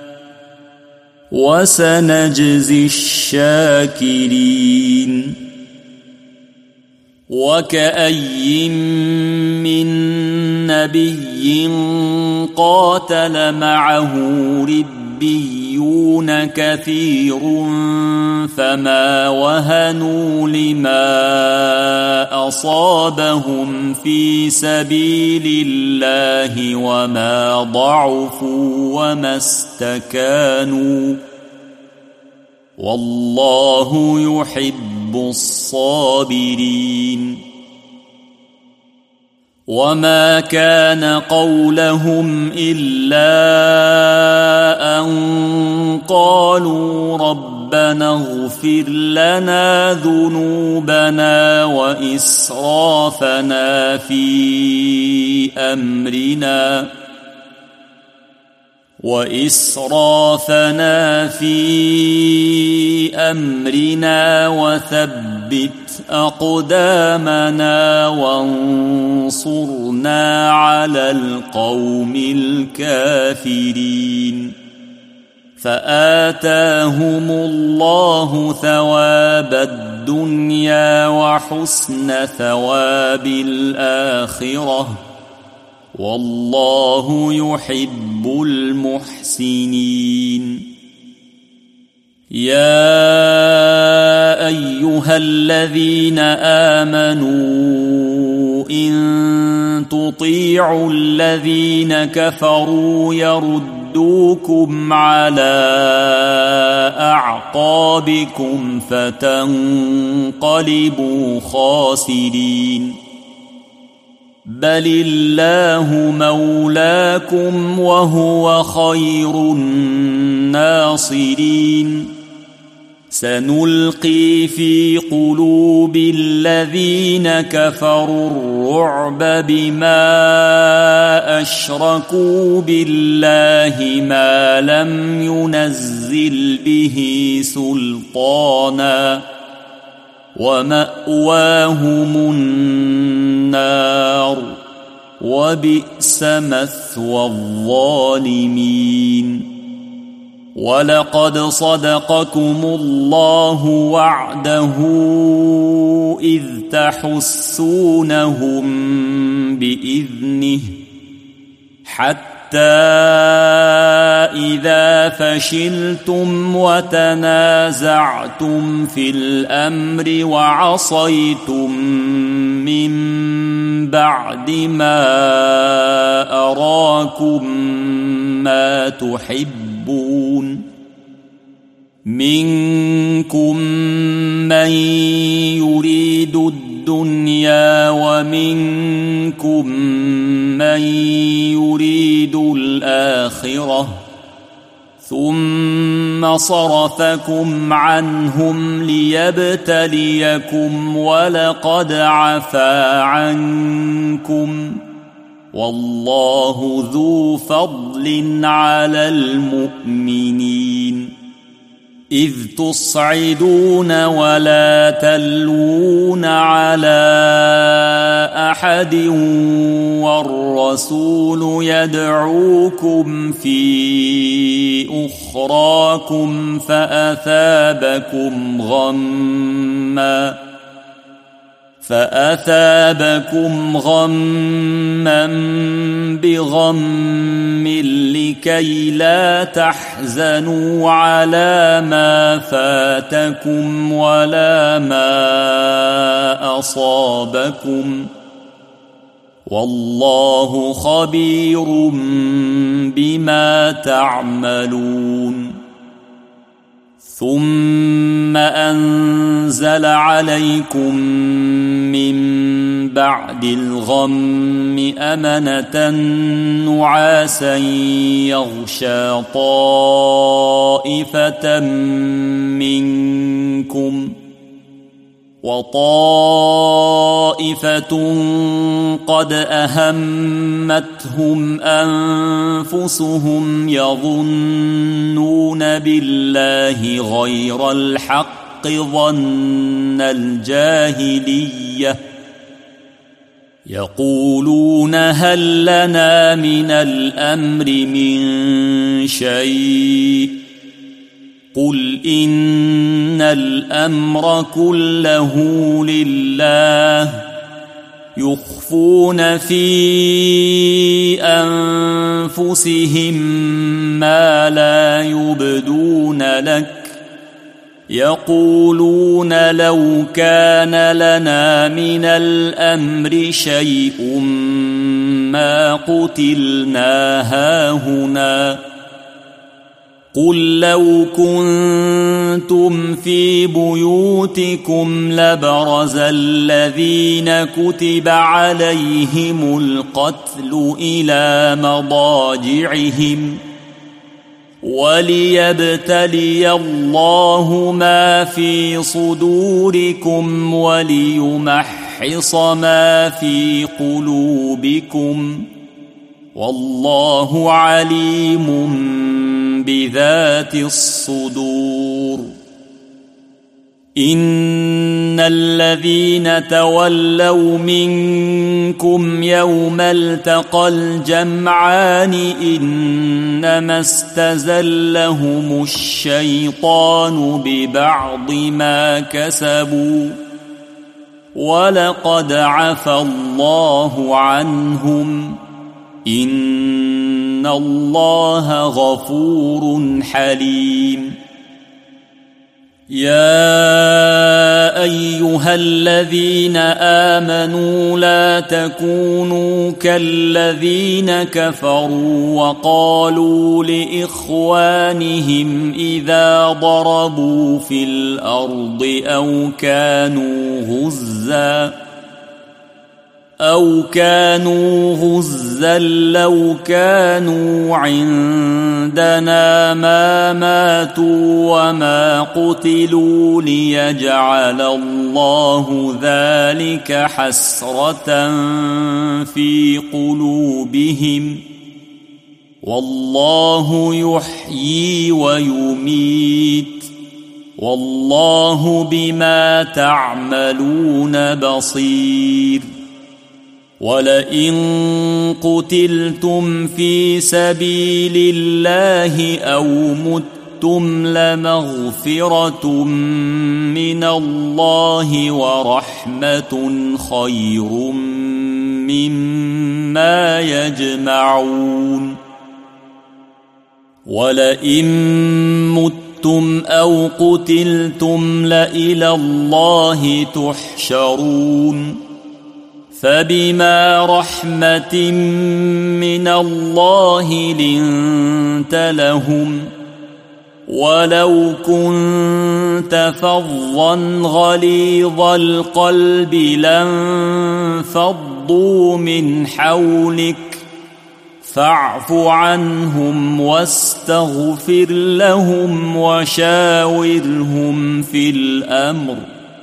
[SPEAKER 1] وسنجزي الشاكرين. وكأي من نبي قاتل معه ربيون كثير فما وهنوا لما أصابهم في سبيل الله وما ضعفوا وما استكانوا، والله يحب الصابرين. وما كان قولهم إلا أن قالوا ربنا اغفر لنا ذنوبنا وإسرافنا في أمرنا وثبت أقدامنا وانصرنا على القوم الكافرين. فآتاهم الله ثواب الدنيا وحسن ثواب الآخرة، والله يحب المحسنين. يا أيها الذين آمنوا إن تطيعوا الذين كفروا يردوكم على أعقابكم فتنقلبوا خاسرين. بل الله مولاكم وهو خير الناصرين. سنلقي في قلوب الذين كفروا الرعب بما أشركوا بالله ما لم ينزل به سلطانا، ومأواهم النار، وبئس مثوى الظالمين. ولقد صدقكم الله وعده إذ تحسونهم بإذنه، حتى إذا فشلتم وتنازعتم في الأمر وعصيتم من بعد ما أراكم ما تحبون، منكم من يريد الدنيا ومنكم من يريد الآخرة، ثم صرفكم عنهم ليبتليكم ولقد عفا عنكم، والله ذو فضل على المؤمنين. إذ تصعدون ولا تلوون على أحد والرسول يدعوكم في أخراكم فأثابكم غما بغم لكي لا تحزنوا على ما فاتكم ولا ما أصابكم، والله خبير بما تعملون. ثم أنزل عليكم من بعد الغم أمنة نعاسا يغشى طائفة منكم وطائفة قد أهمتهم أنفسهم يظنون بالله غير الحق ظن الجاهلية يقولون هل لنا من الأمر من شيء قل إن الأمر كله لله يخفون في أنفسهم ما لا يبدون لك يقولون لو كان لنا من الأمر شيء ما قتلنا هاهنا قل لو كنتم في بيوتكم لبرز الذين كتب عليهم القتل إلى مضاجعهم وليبتلي الله ما في صدوركم وليمحص ما في قلوبكم والله عليم بذات الصدور إن الذين تولوا منكم يوم التقى الجمعان إنما استزلهم الشيطان ببعض ما كسبوا ولقد عفى الله عنهم إن الله غفور حليم يا أيها الذين آمنوا لا تكونوا كالذين كفروا وقالوا لإخوانهم إذا ضربوا في الأرض أو كانوا غزا لو كانوا عندنا ما ماتوا وما قتلوا ليجعل الله ذلك حسرة في قلوبهم والله يحيي ويميت والله بما تعملون بصير ولئن قتلتم في سبيل الله أو متم لمغفرة من الله ورحمة خير مما يجمعون ولئن متم أو قتلتم لإلى الله تحشرون فبما رحمة من الله لنت لهم ولو كنت فظا غليظ القلب لانفضوا من حولك فاعف عنهم واستغفر لهم وشاورهم في الأمر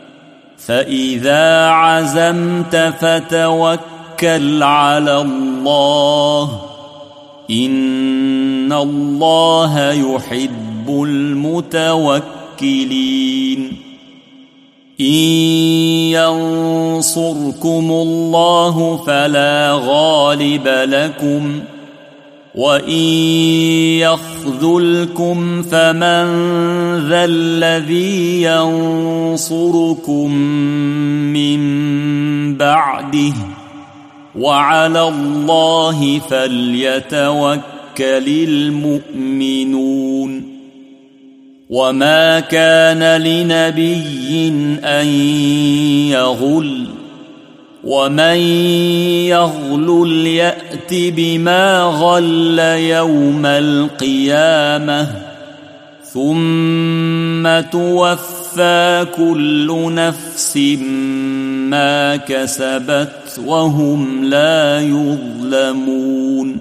[SPEAKER 1] فإذا عزمت فتوكل على الله إن الله يحب المتوكلين إن ينصركم الله فلا غالب لكم وإن يخذلكم فمن ذا الذي ينصركم من بعده وعلى الله فليتوكل المؤمنون وما كان لنبي أن يغل ومن يغلل يأت بما غل يوم القيامة ثم توفى كل نفس ما كسبت وهم لا يظلمون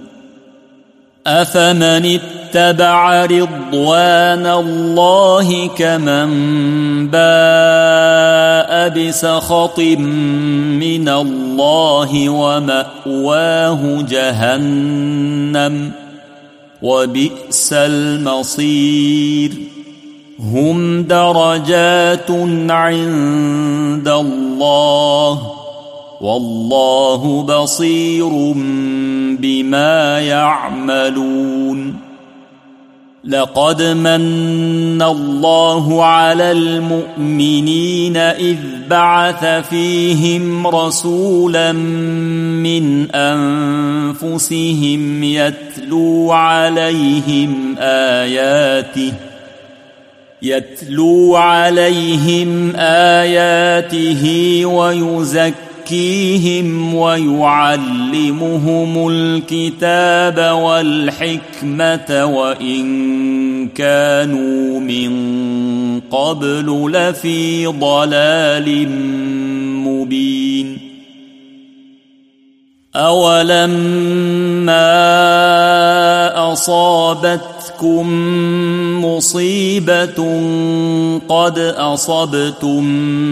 [SPEAKER 1] أفمن اتبع رضوان الله كمن باء بسخط من الله ومأواه جهنم وبئس المصير هم درجات عند الله والله بصير بما يعملون لقد من الله على المؤمنين إذ بعث فيهم رسولا من أنفسهم يتلو عليهم آياته ويزكيهم ويعلمهم الكتاب والحكمة وإن كانوا من قبل لفي ضلال مبين أولما أصابتكم مصيبة قد أصبتم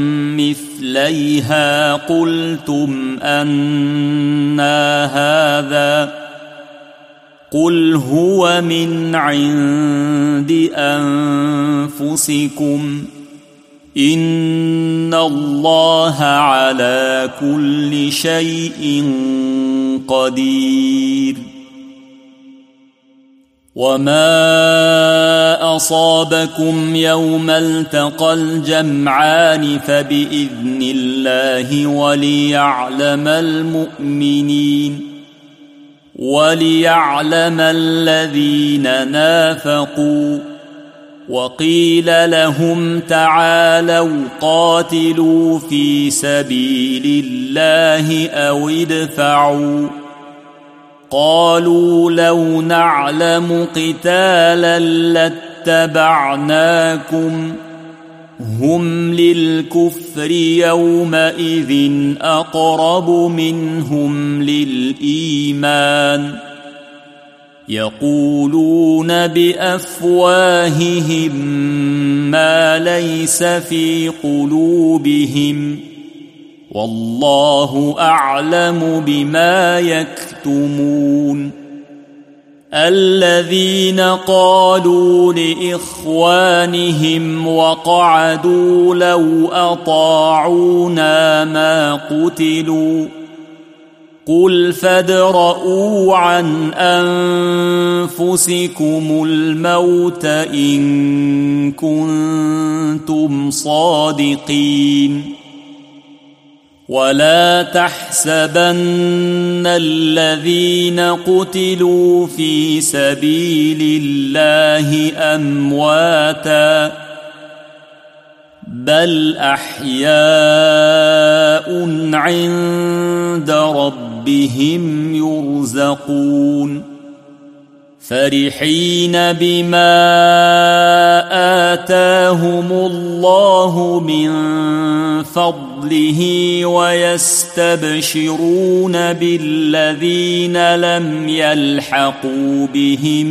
[SPEAKER 1] مثليها قلتم أنى هذا قل هو من عند أنفسكم إن الله على كل شيء قدير وما أصابكم يوم التقى الجمعان فبإذن الله وليعلم الذين نافقوا وقيل لهم تعالوا قاتلوا في سبيل الله أو ادفعوا قالوا لو نعلم قتالا لاتبعناكم هم للكفر يومئذ أقرب منهم للإيمان يقولون بأفواههم ما ليس في قلوبهم والله أعلم بما يكتمون الذين قالوا لإخوانهم وقعدوا لو أطاعونا ما قتلوا قل فادرءوا عن أنفسكم الموت إن كنتم صادقين ولا تحسبن الذين قتلوا في سبيل الله أمواتا بل أحياء عند ربهم يرزقون فرحين بما آتاهم الله من فضله ويستبشرون بالذين لم يلحقوا بهم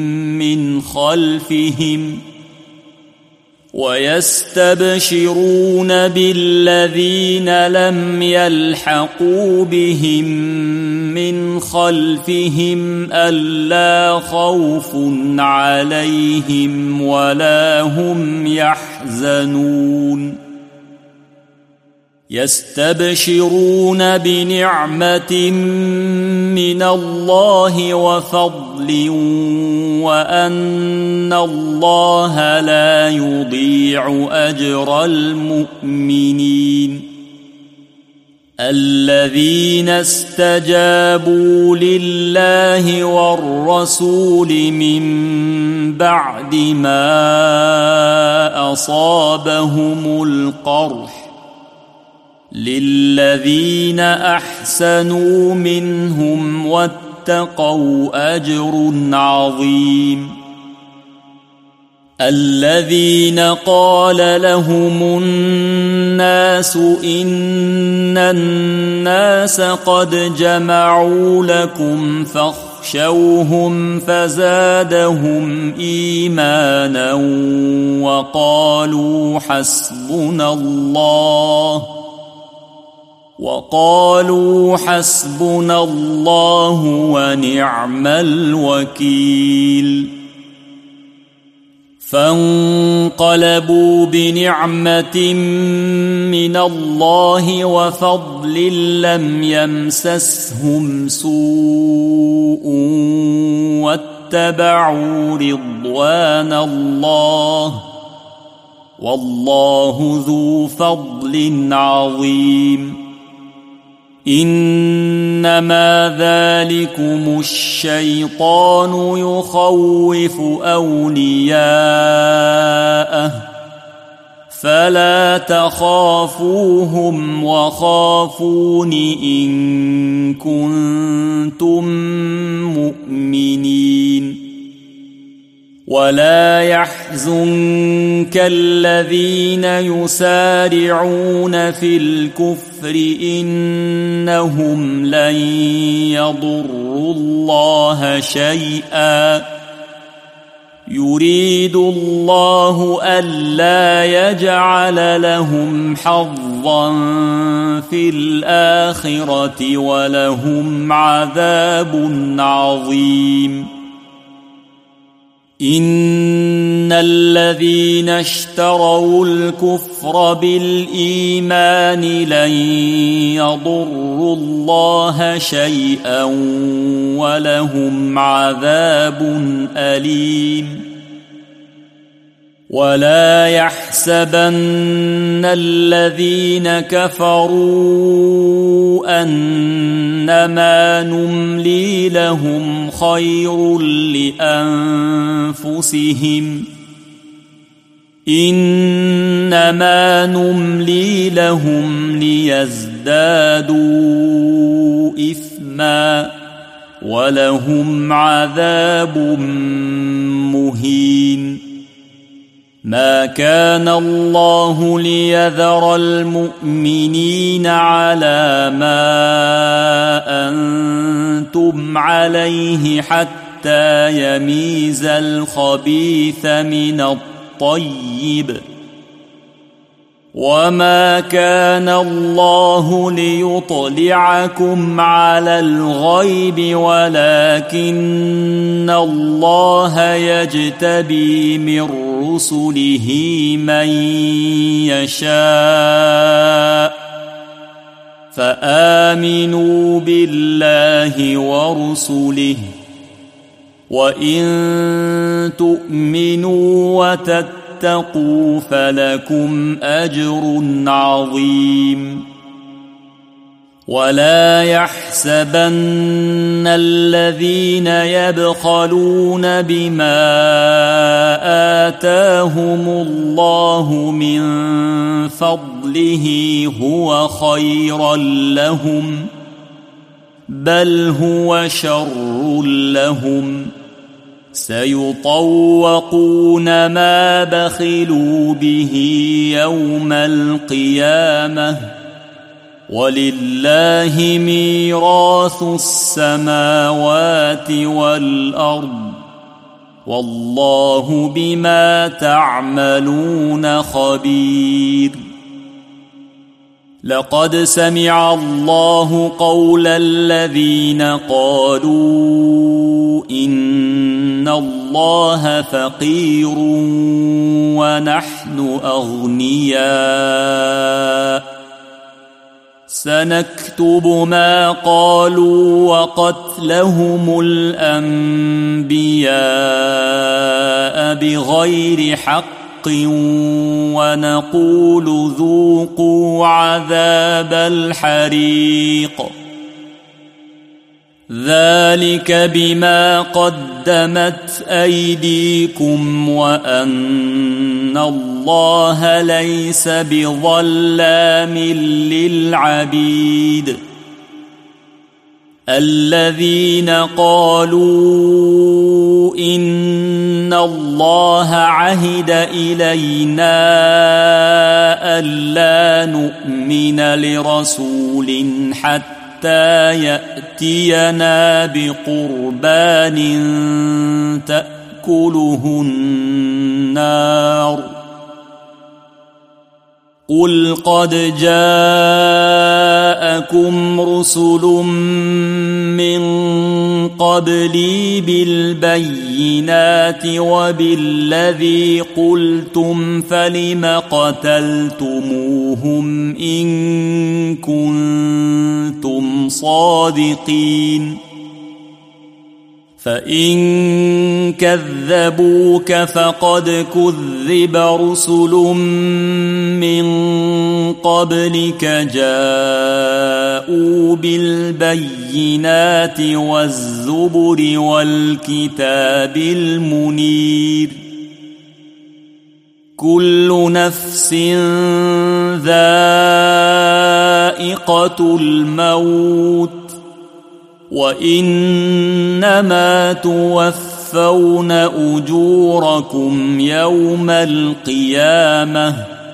[SPEAKER 1] من خلفهم ألا خوف عليهم ولا هم يحزنون يستبشرون بنعمة من الله وفضل وأن الله لا يضيع أجر المؤمنين الذين استجابوا لله والرسول من بعد ما أصابهم القرح للذين أحسنوا منهم واتقوا أجر عظيم الذين قال لهم الناس إن الناس قد جمعوا لكم فاخشوهم فزادهم إيمانا وقالوا حسبنا الله ونعم الوكيل فانقلبوا بنعمة من الله وفضل لم يمسسهم سوء واتبعوا رضوان الله والله ذو فضل عظيم إنما ذلكم الشيطان يخوف أولياءه فلا تخافوهم وخافون إن كنتم مؤمنين ولا يحزنك الذين يسارعون في الكفر إنهم لن يضروا الله شيئا يريد الله ألا يجعل لهم حظا في الآخرة ولهم عذاب عظيم إن الذين اشتروا الكفر بالإيمان لن يضروا الله شيئا ولهم عذاب أليم ولا يحسبن الذين كفروا أنما نملي لهم خير لأنفسهم إنما نملي لهم ليزدادوا إثما ولهم عذاب مهين ما كان الله ليذر المؤمنين على ما أنتم عليه حتى يميز الخبيث من الطيب وما كان الله ليطلعكم على الغيب ولكن الله يجتبي من رسله من يشاء فآمنوا بالله ورسله وإن تؤمنوا وتتقوا فلكم أجر عظيم ولا يحسبن الذين يبخلون بما آتاهم الله من فضله هو خيرا لهم بل هو شر لهم سيطوقون ما بخلوا به يوم القيامة ولله ميراث السماوات والأرض والله بما تعملون خبير لقد سمع الله قول الذين قالوا إن الله فقير ونحن أغنياء سنكتب ما قالوا وقتلهم الأنبياء بغير حق ونقول ذوقوا عذاب الحريق ذلك بما قدمت أيديكم وأن الله ليس بظلام للعبيد الذين قالوا إن الله عهد إلينا ألا نؤمن لرسول حتى يأتينا بقربان تأكله النار قل قد جاءكم رسل من قبلي بالبينات وبالذي قلتم فلم قتلتموهم إن كنتم صادقين فإن كذبوك فقد كذب رسل من قبلك جاءوا بالبينات والزبر والكتاب المنير كل نفس ذائقة الموت وإنما توفون أجوركم يوم القيامة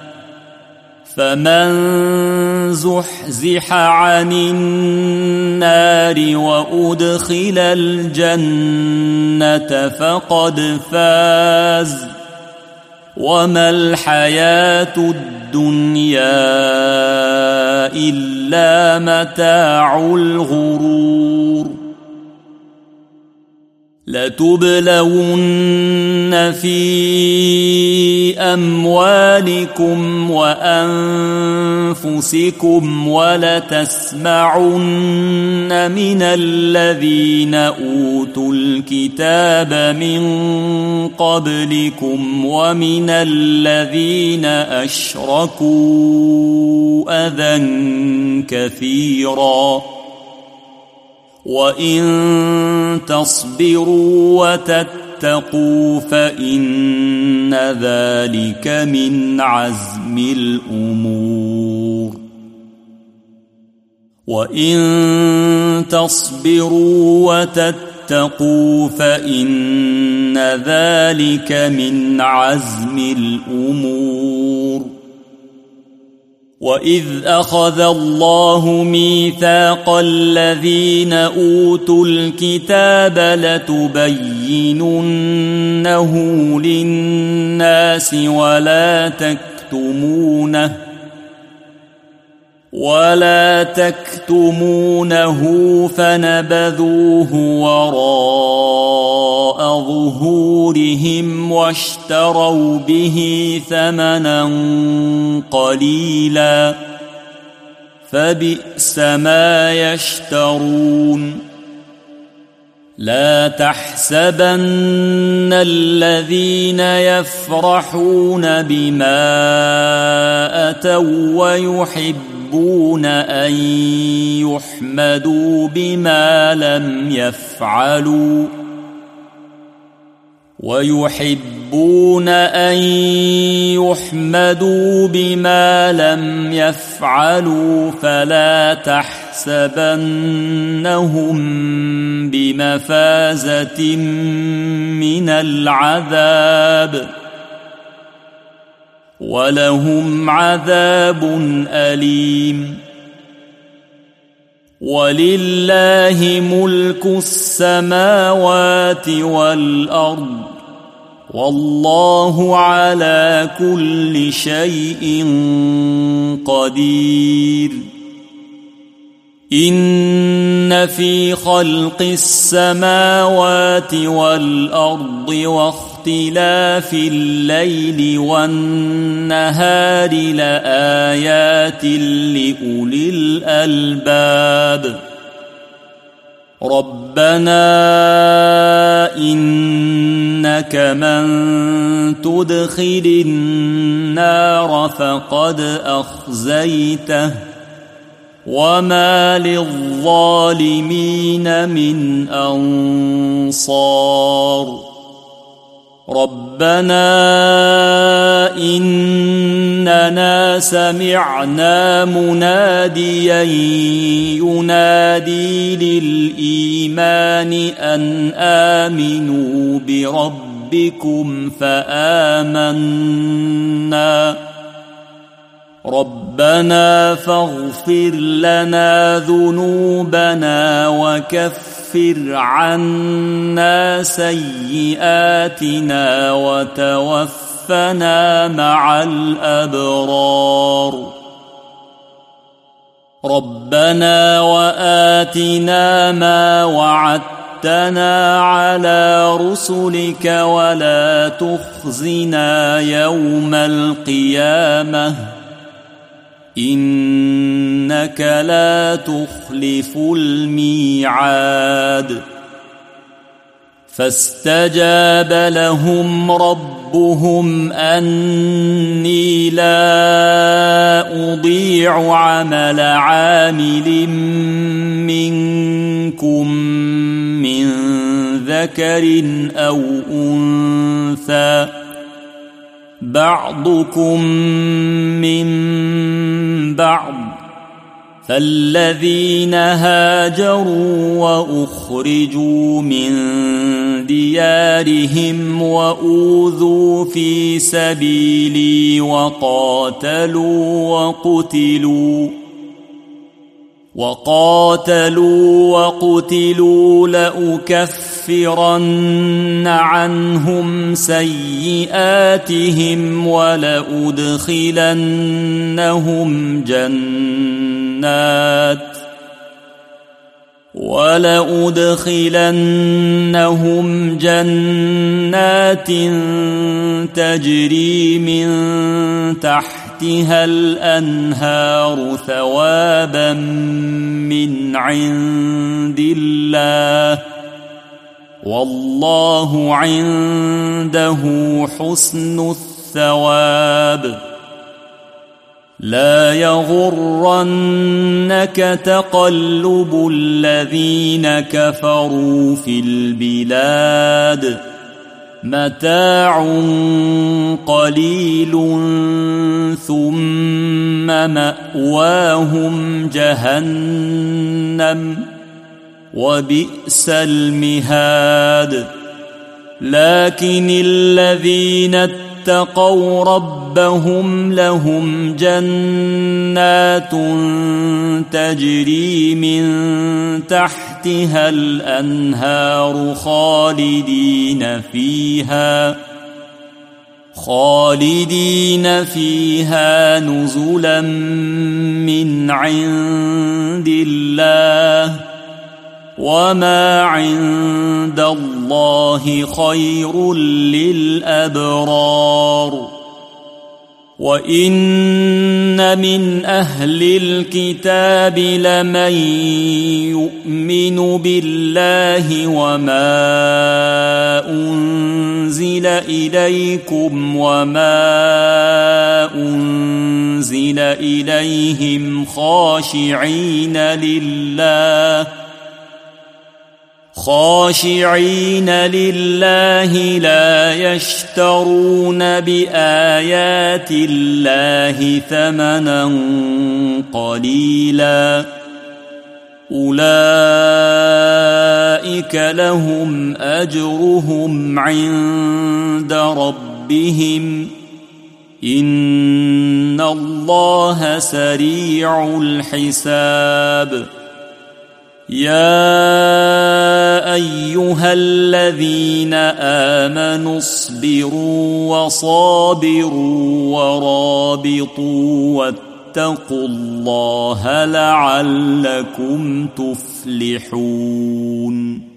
[SPEAKER 1] فمن زحزح عن النار وأدخل الجنة فقد فاز وما الحياة الدنيا إلا متاع الغرور لتبلون في أموالكم وأنفسكم ولتسمعن من الذين أوتوا الكتاب من قبلكم ومن الذين أشركوا أذى كثيرا وإن تصبروا وتتقوا فإن ذلك من عزم الأمور وإن تصبروا وتتقوا فإن ذلك من عزم الأمور وإذ أخذ الله ميثاق الذين أوتوا الكتاب لتبيننه للناس ولا تكتمونه فنبذوه وراء ظهورهم واشتروا به ثمنا قليلا فبئس ما يشترون لا تحسبن الذين يفرحون بما أتوا ويحبون أن يحمدوا بما لم يفعلوا فلا تحسبنهم بمفازة من العذاب ولهم عذاب أليم ولله ملك السماوات والأرض والله على كل شيء قدير إن في خلق السماوات والأرض واختلاف الليل والنهار لآيات لأولي الألباب ربنا إنك من تدخل النار فقد أخزيته وما للظالمين من أنصار ربنا إننا سمعنا مناديا ينادي للإيمان أن آمنوا بربكم ربكم فآمنا ربنا فاغفر لنا ذنوبنا وكفر عنا سيئاتنا وتوفنا مع الأبرار ربنا وآتنا ما وعدتنا على رسلك ولا تخزنا يوم القيامة إنك لا تخلف الميعاد فاستجاب لهم ربهم أني لا أضيع عمل عامل منكم من ذكر أو أنثى بعضكم من بعض فالذين هاجروا وأخرجوا من ديارهم وأوذوا في سبيلي وقاتلوا وقتلوا لأكفرن عنهم سيئاتهم ولأدخلنهم جنات تجري من تحتها الأنهار ثوابا من عند الله والله عنده حسن الثواب لا يغرنك تقلب الذين كفروا في البلاد متاع قليل ثم مأواهم جهنم وبئس المهاد لكن الذين اتقوا ربهم لهم جنات تجري من تحتها الأنهار خالدين فيها نزلا من عند الله وما عند الله خير للأبرار وإن من أهل الكتاب لمن يؤمن بالله وما أنزل إليكم وما أنزل إليهم خاشعين لله لا يشترون بآيات الله ثمنا قليلا أولئك لهم أجرهم عند ربهم إن الله سريع الحساب يا أيها الذين آمنوا اصبروا وصابروا ورابطوا واتقوا الله لعلكم تفلحون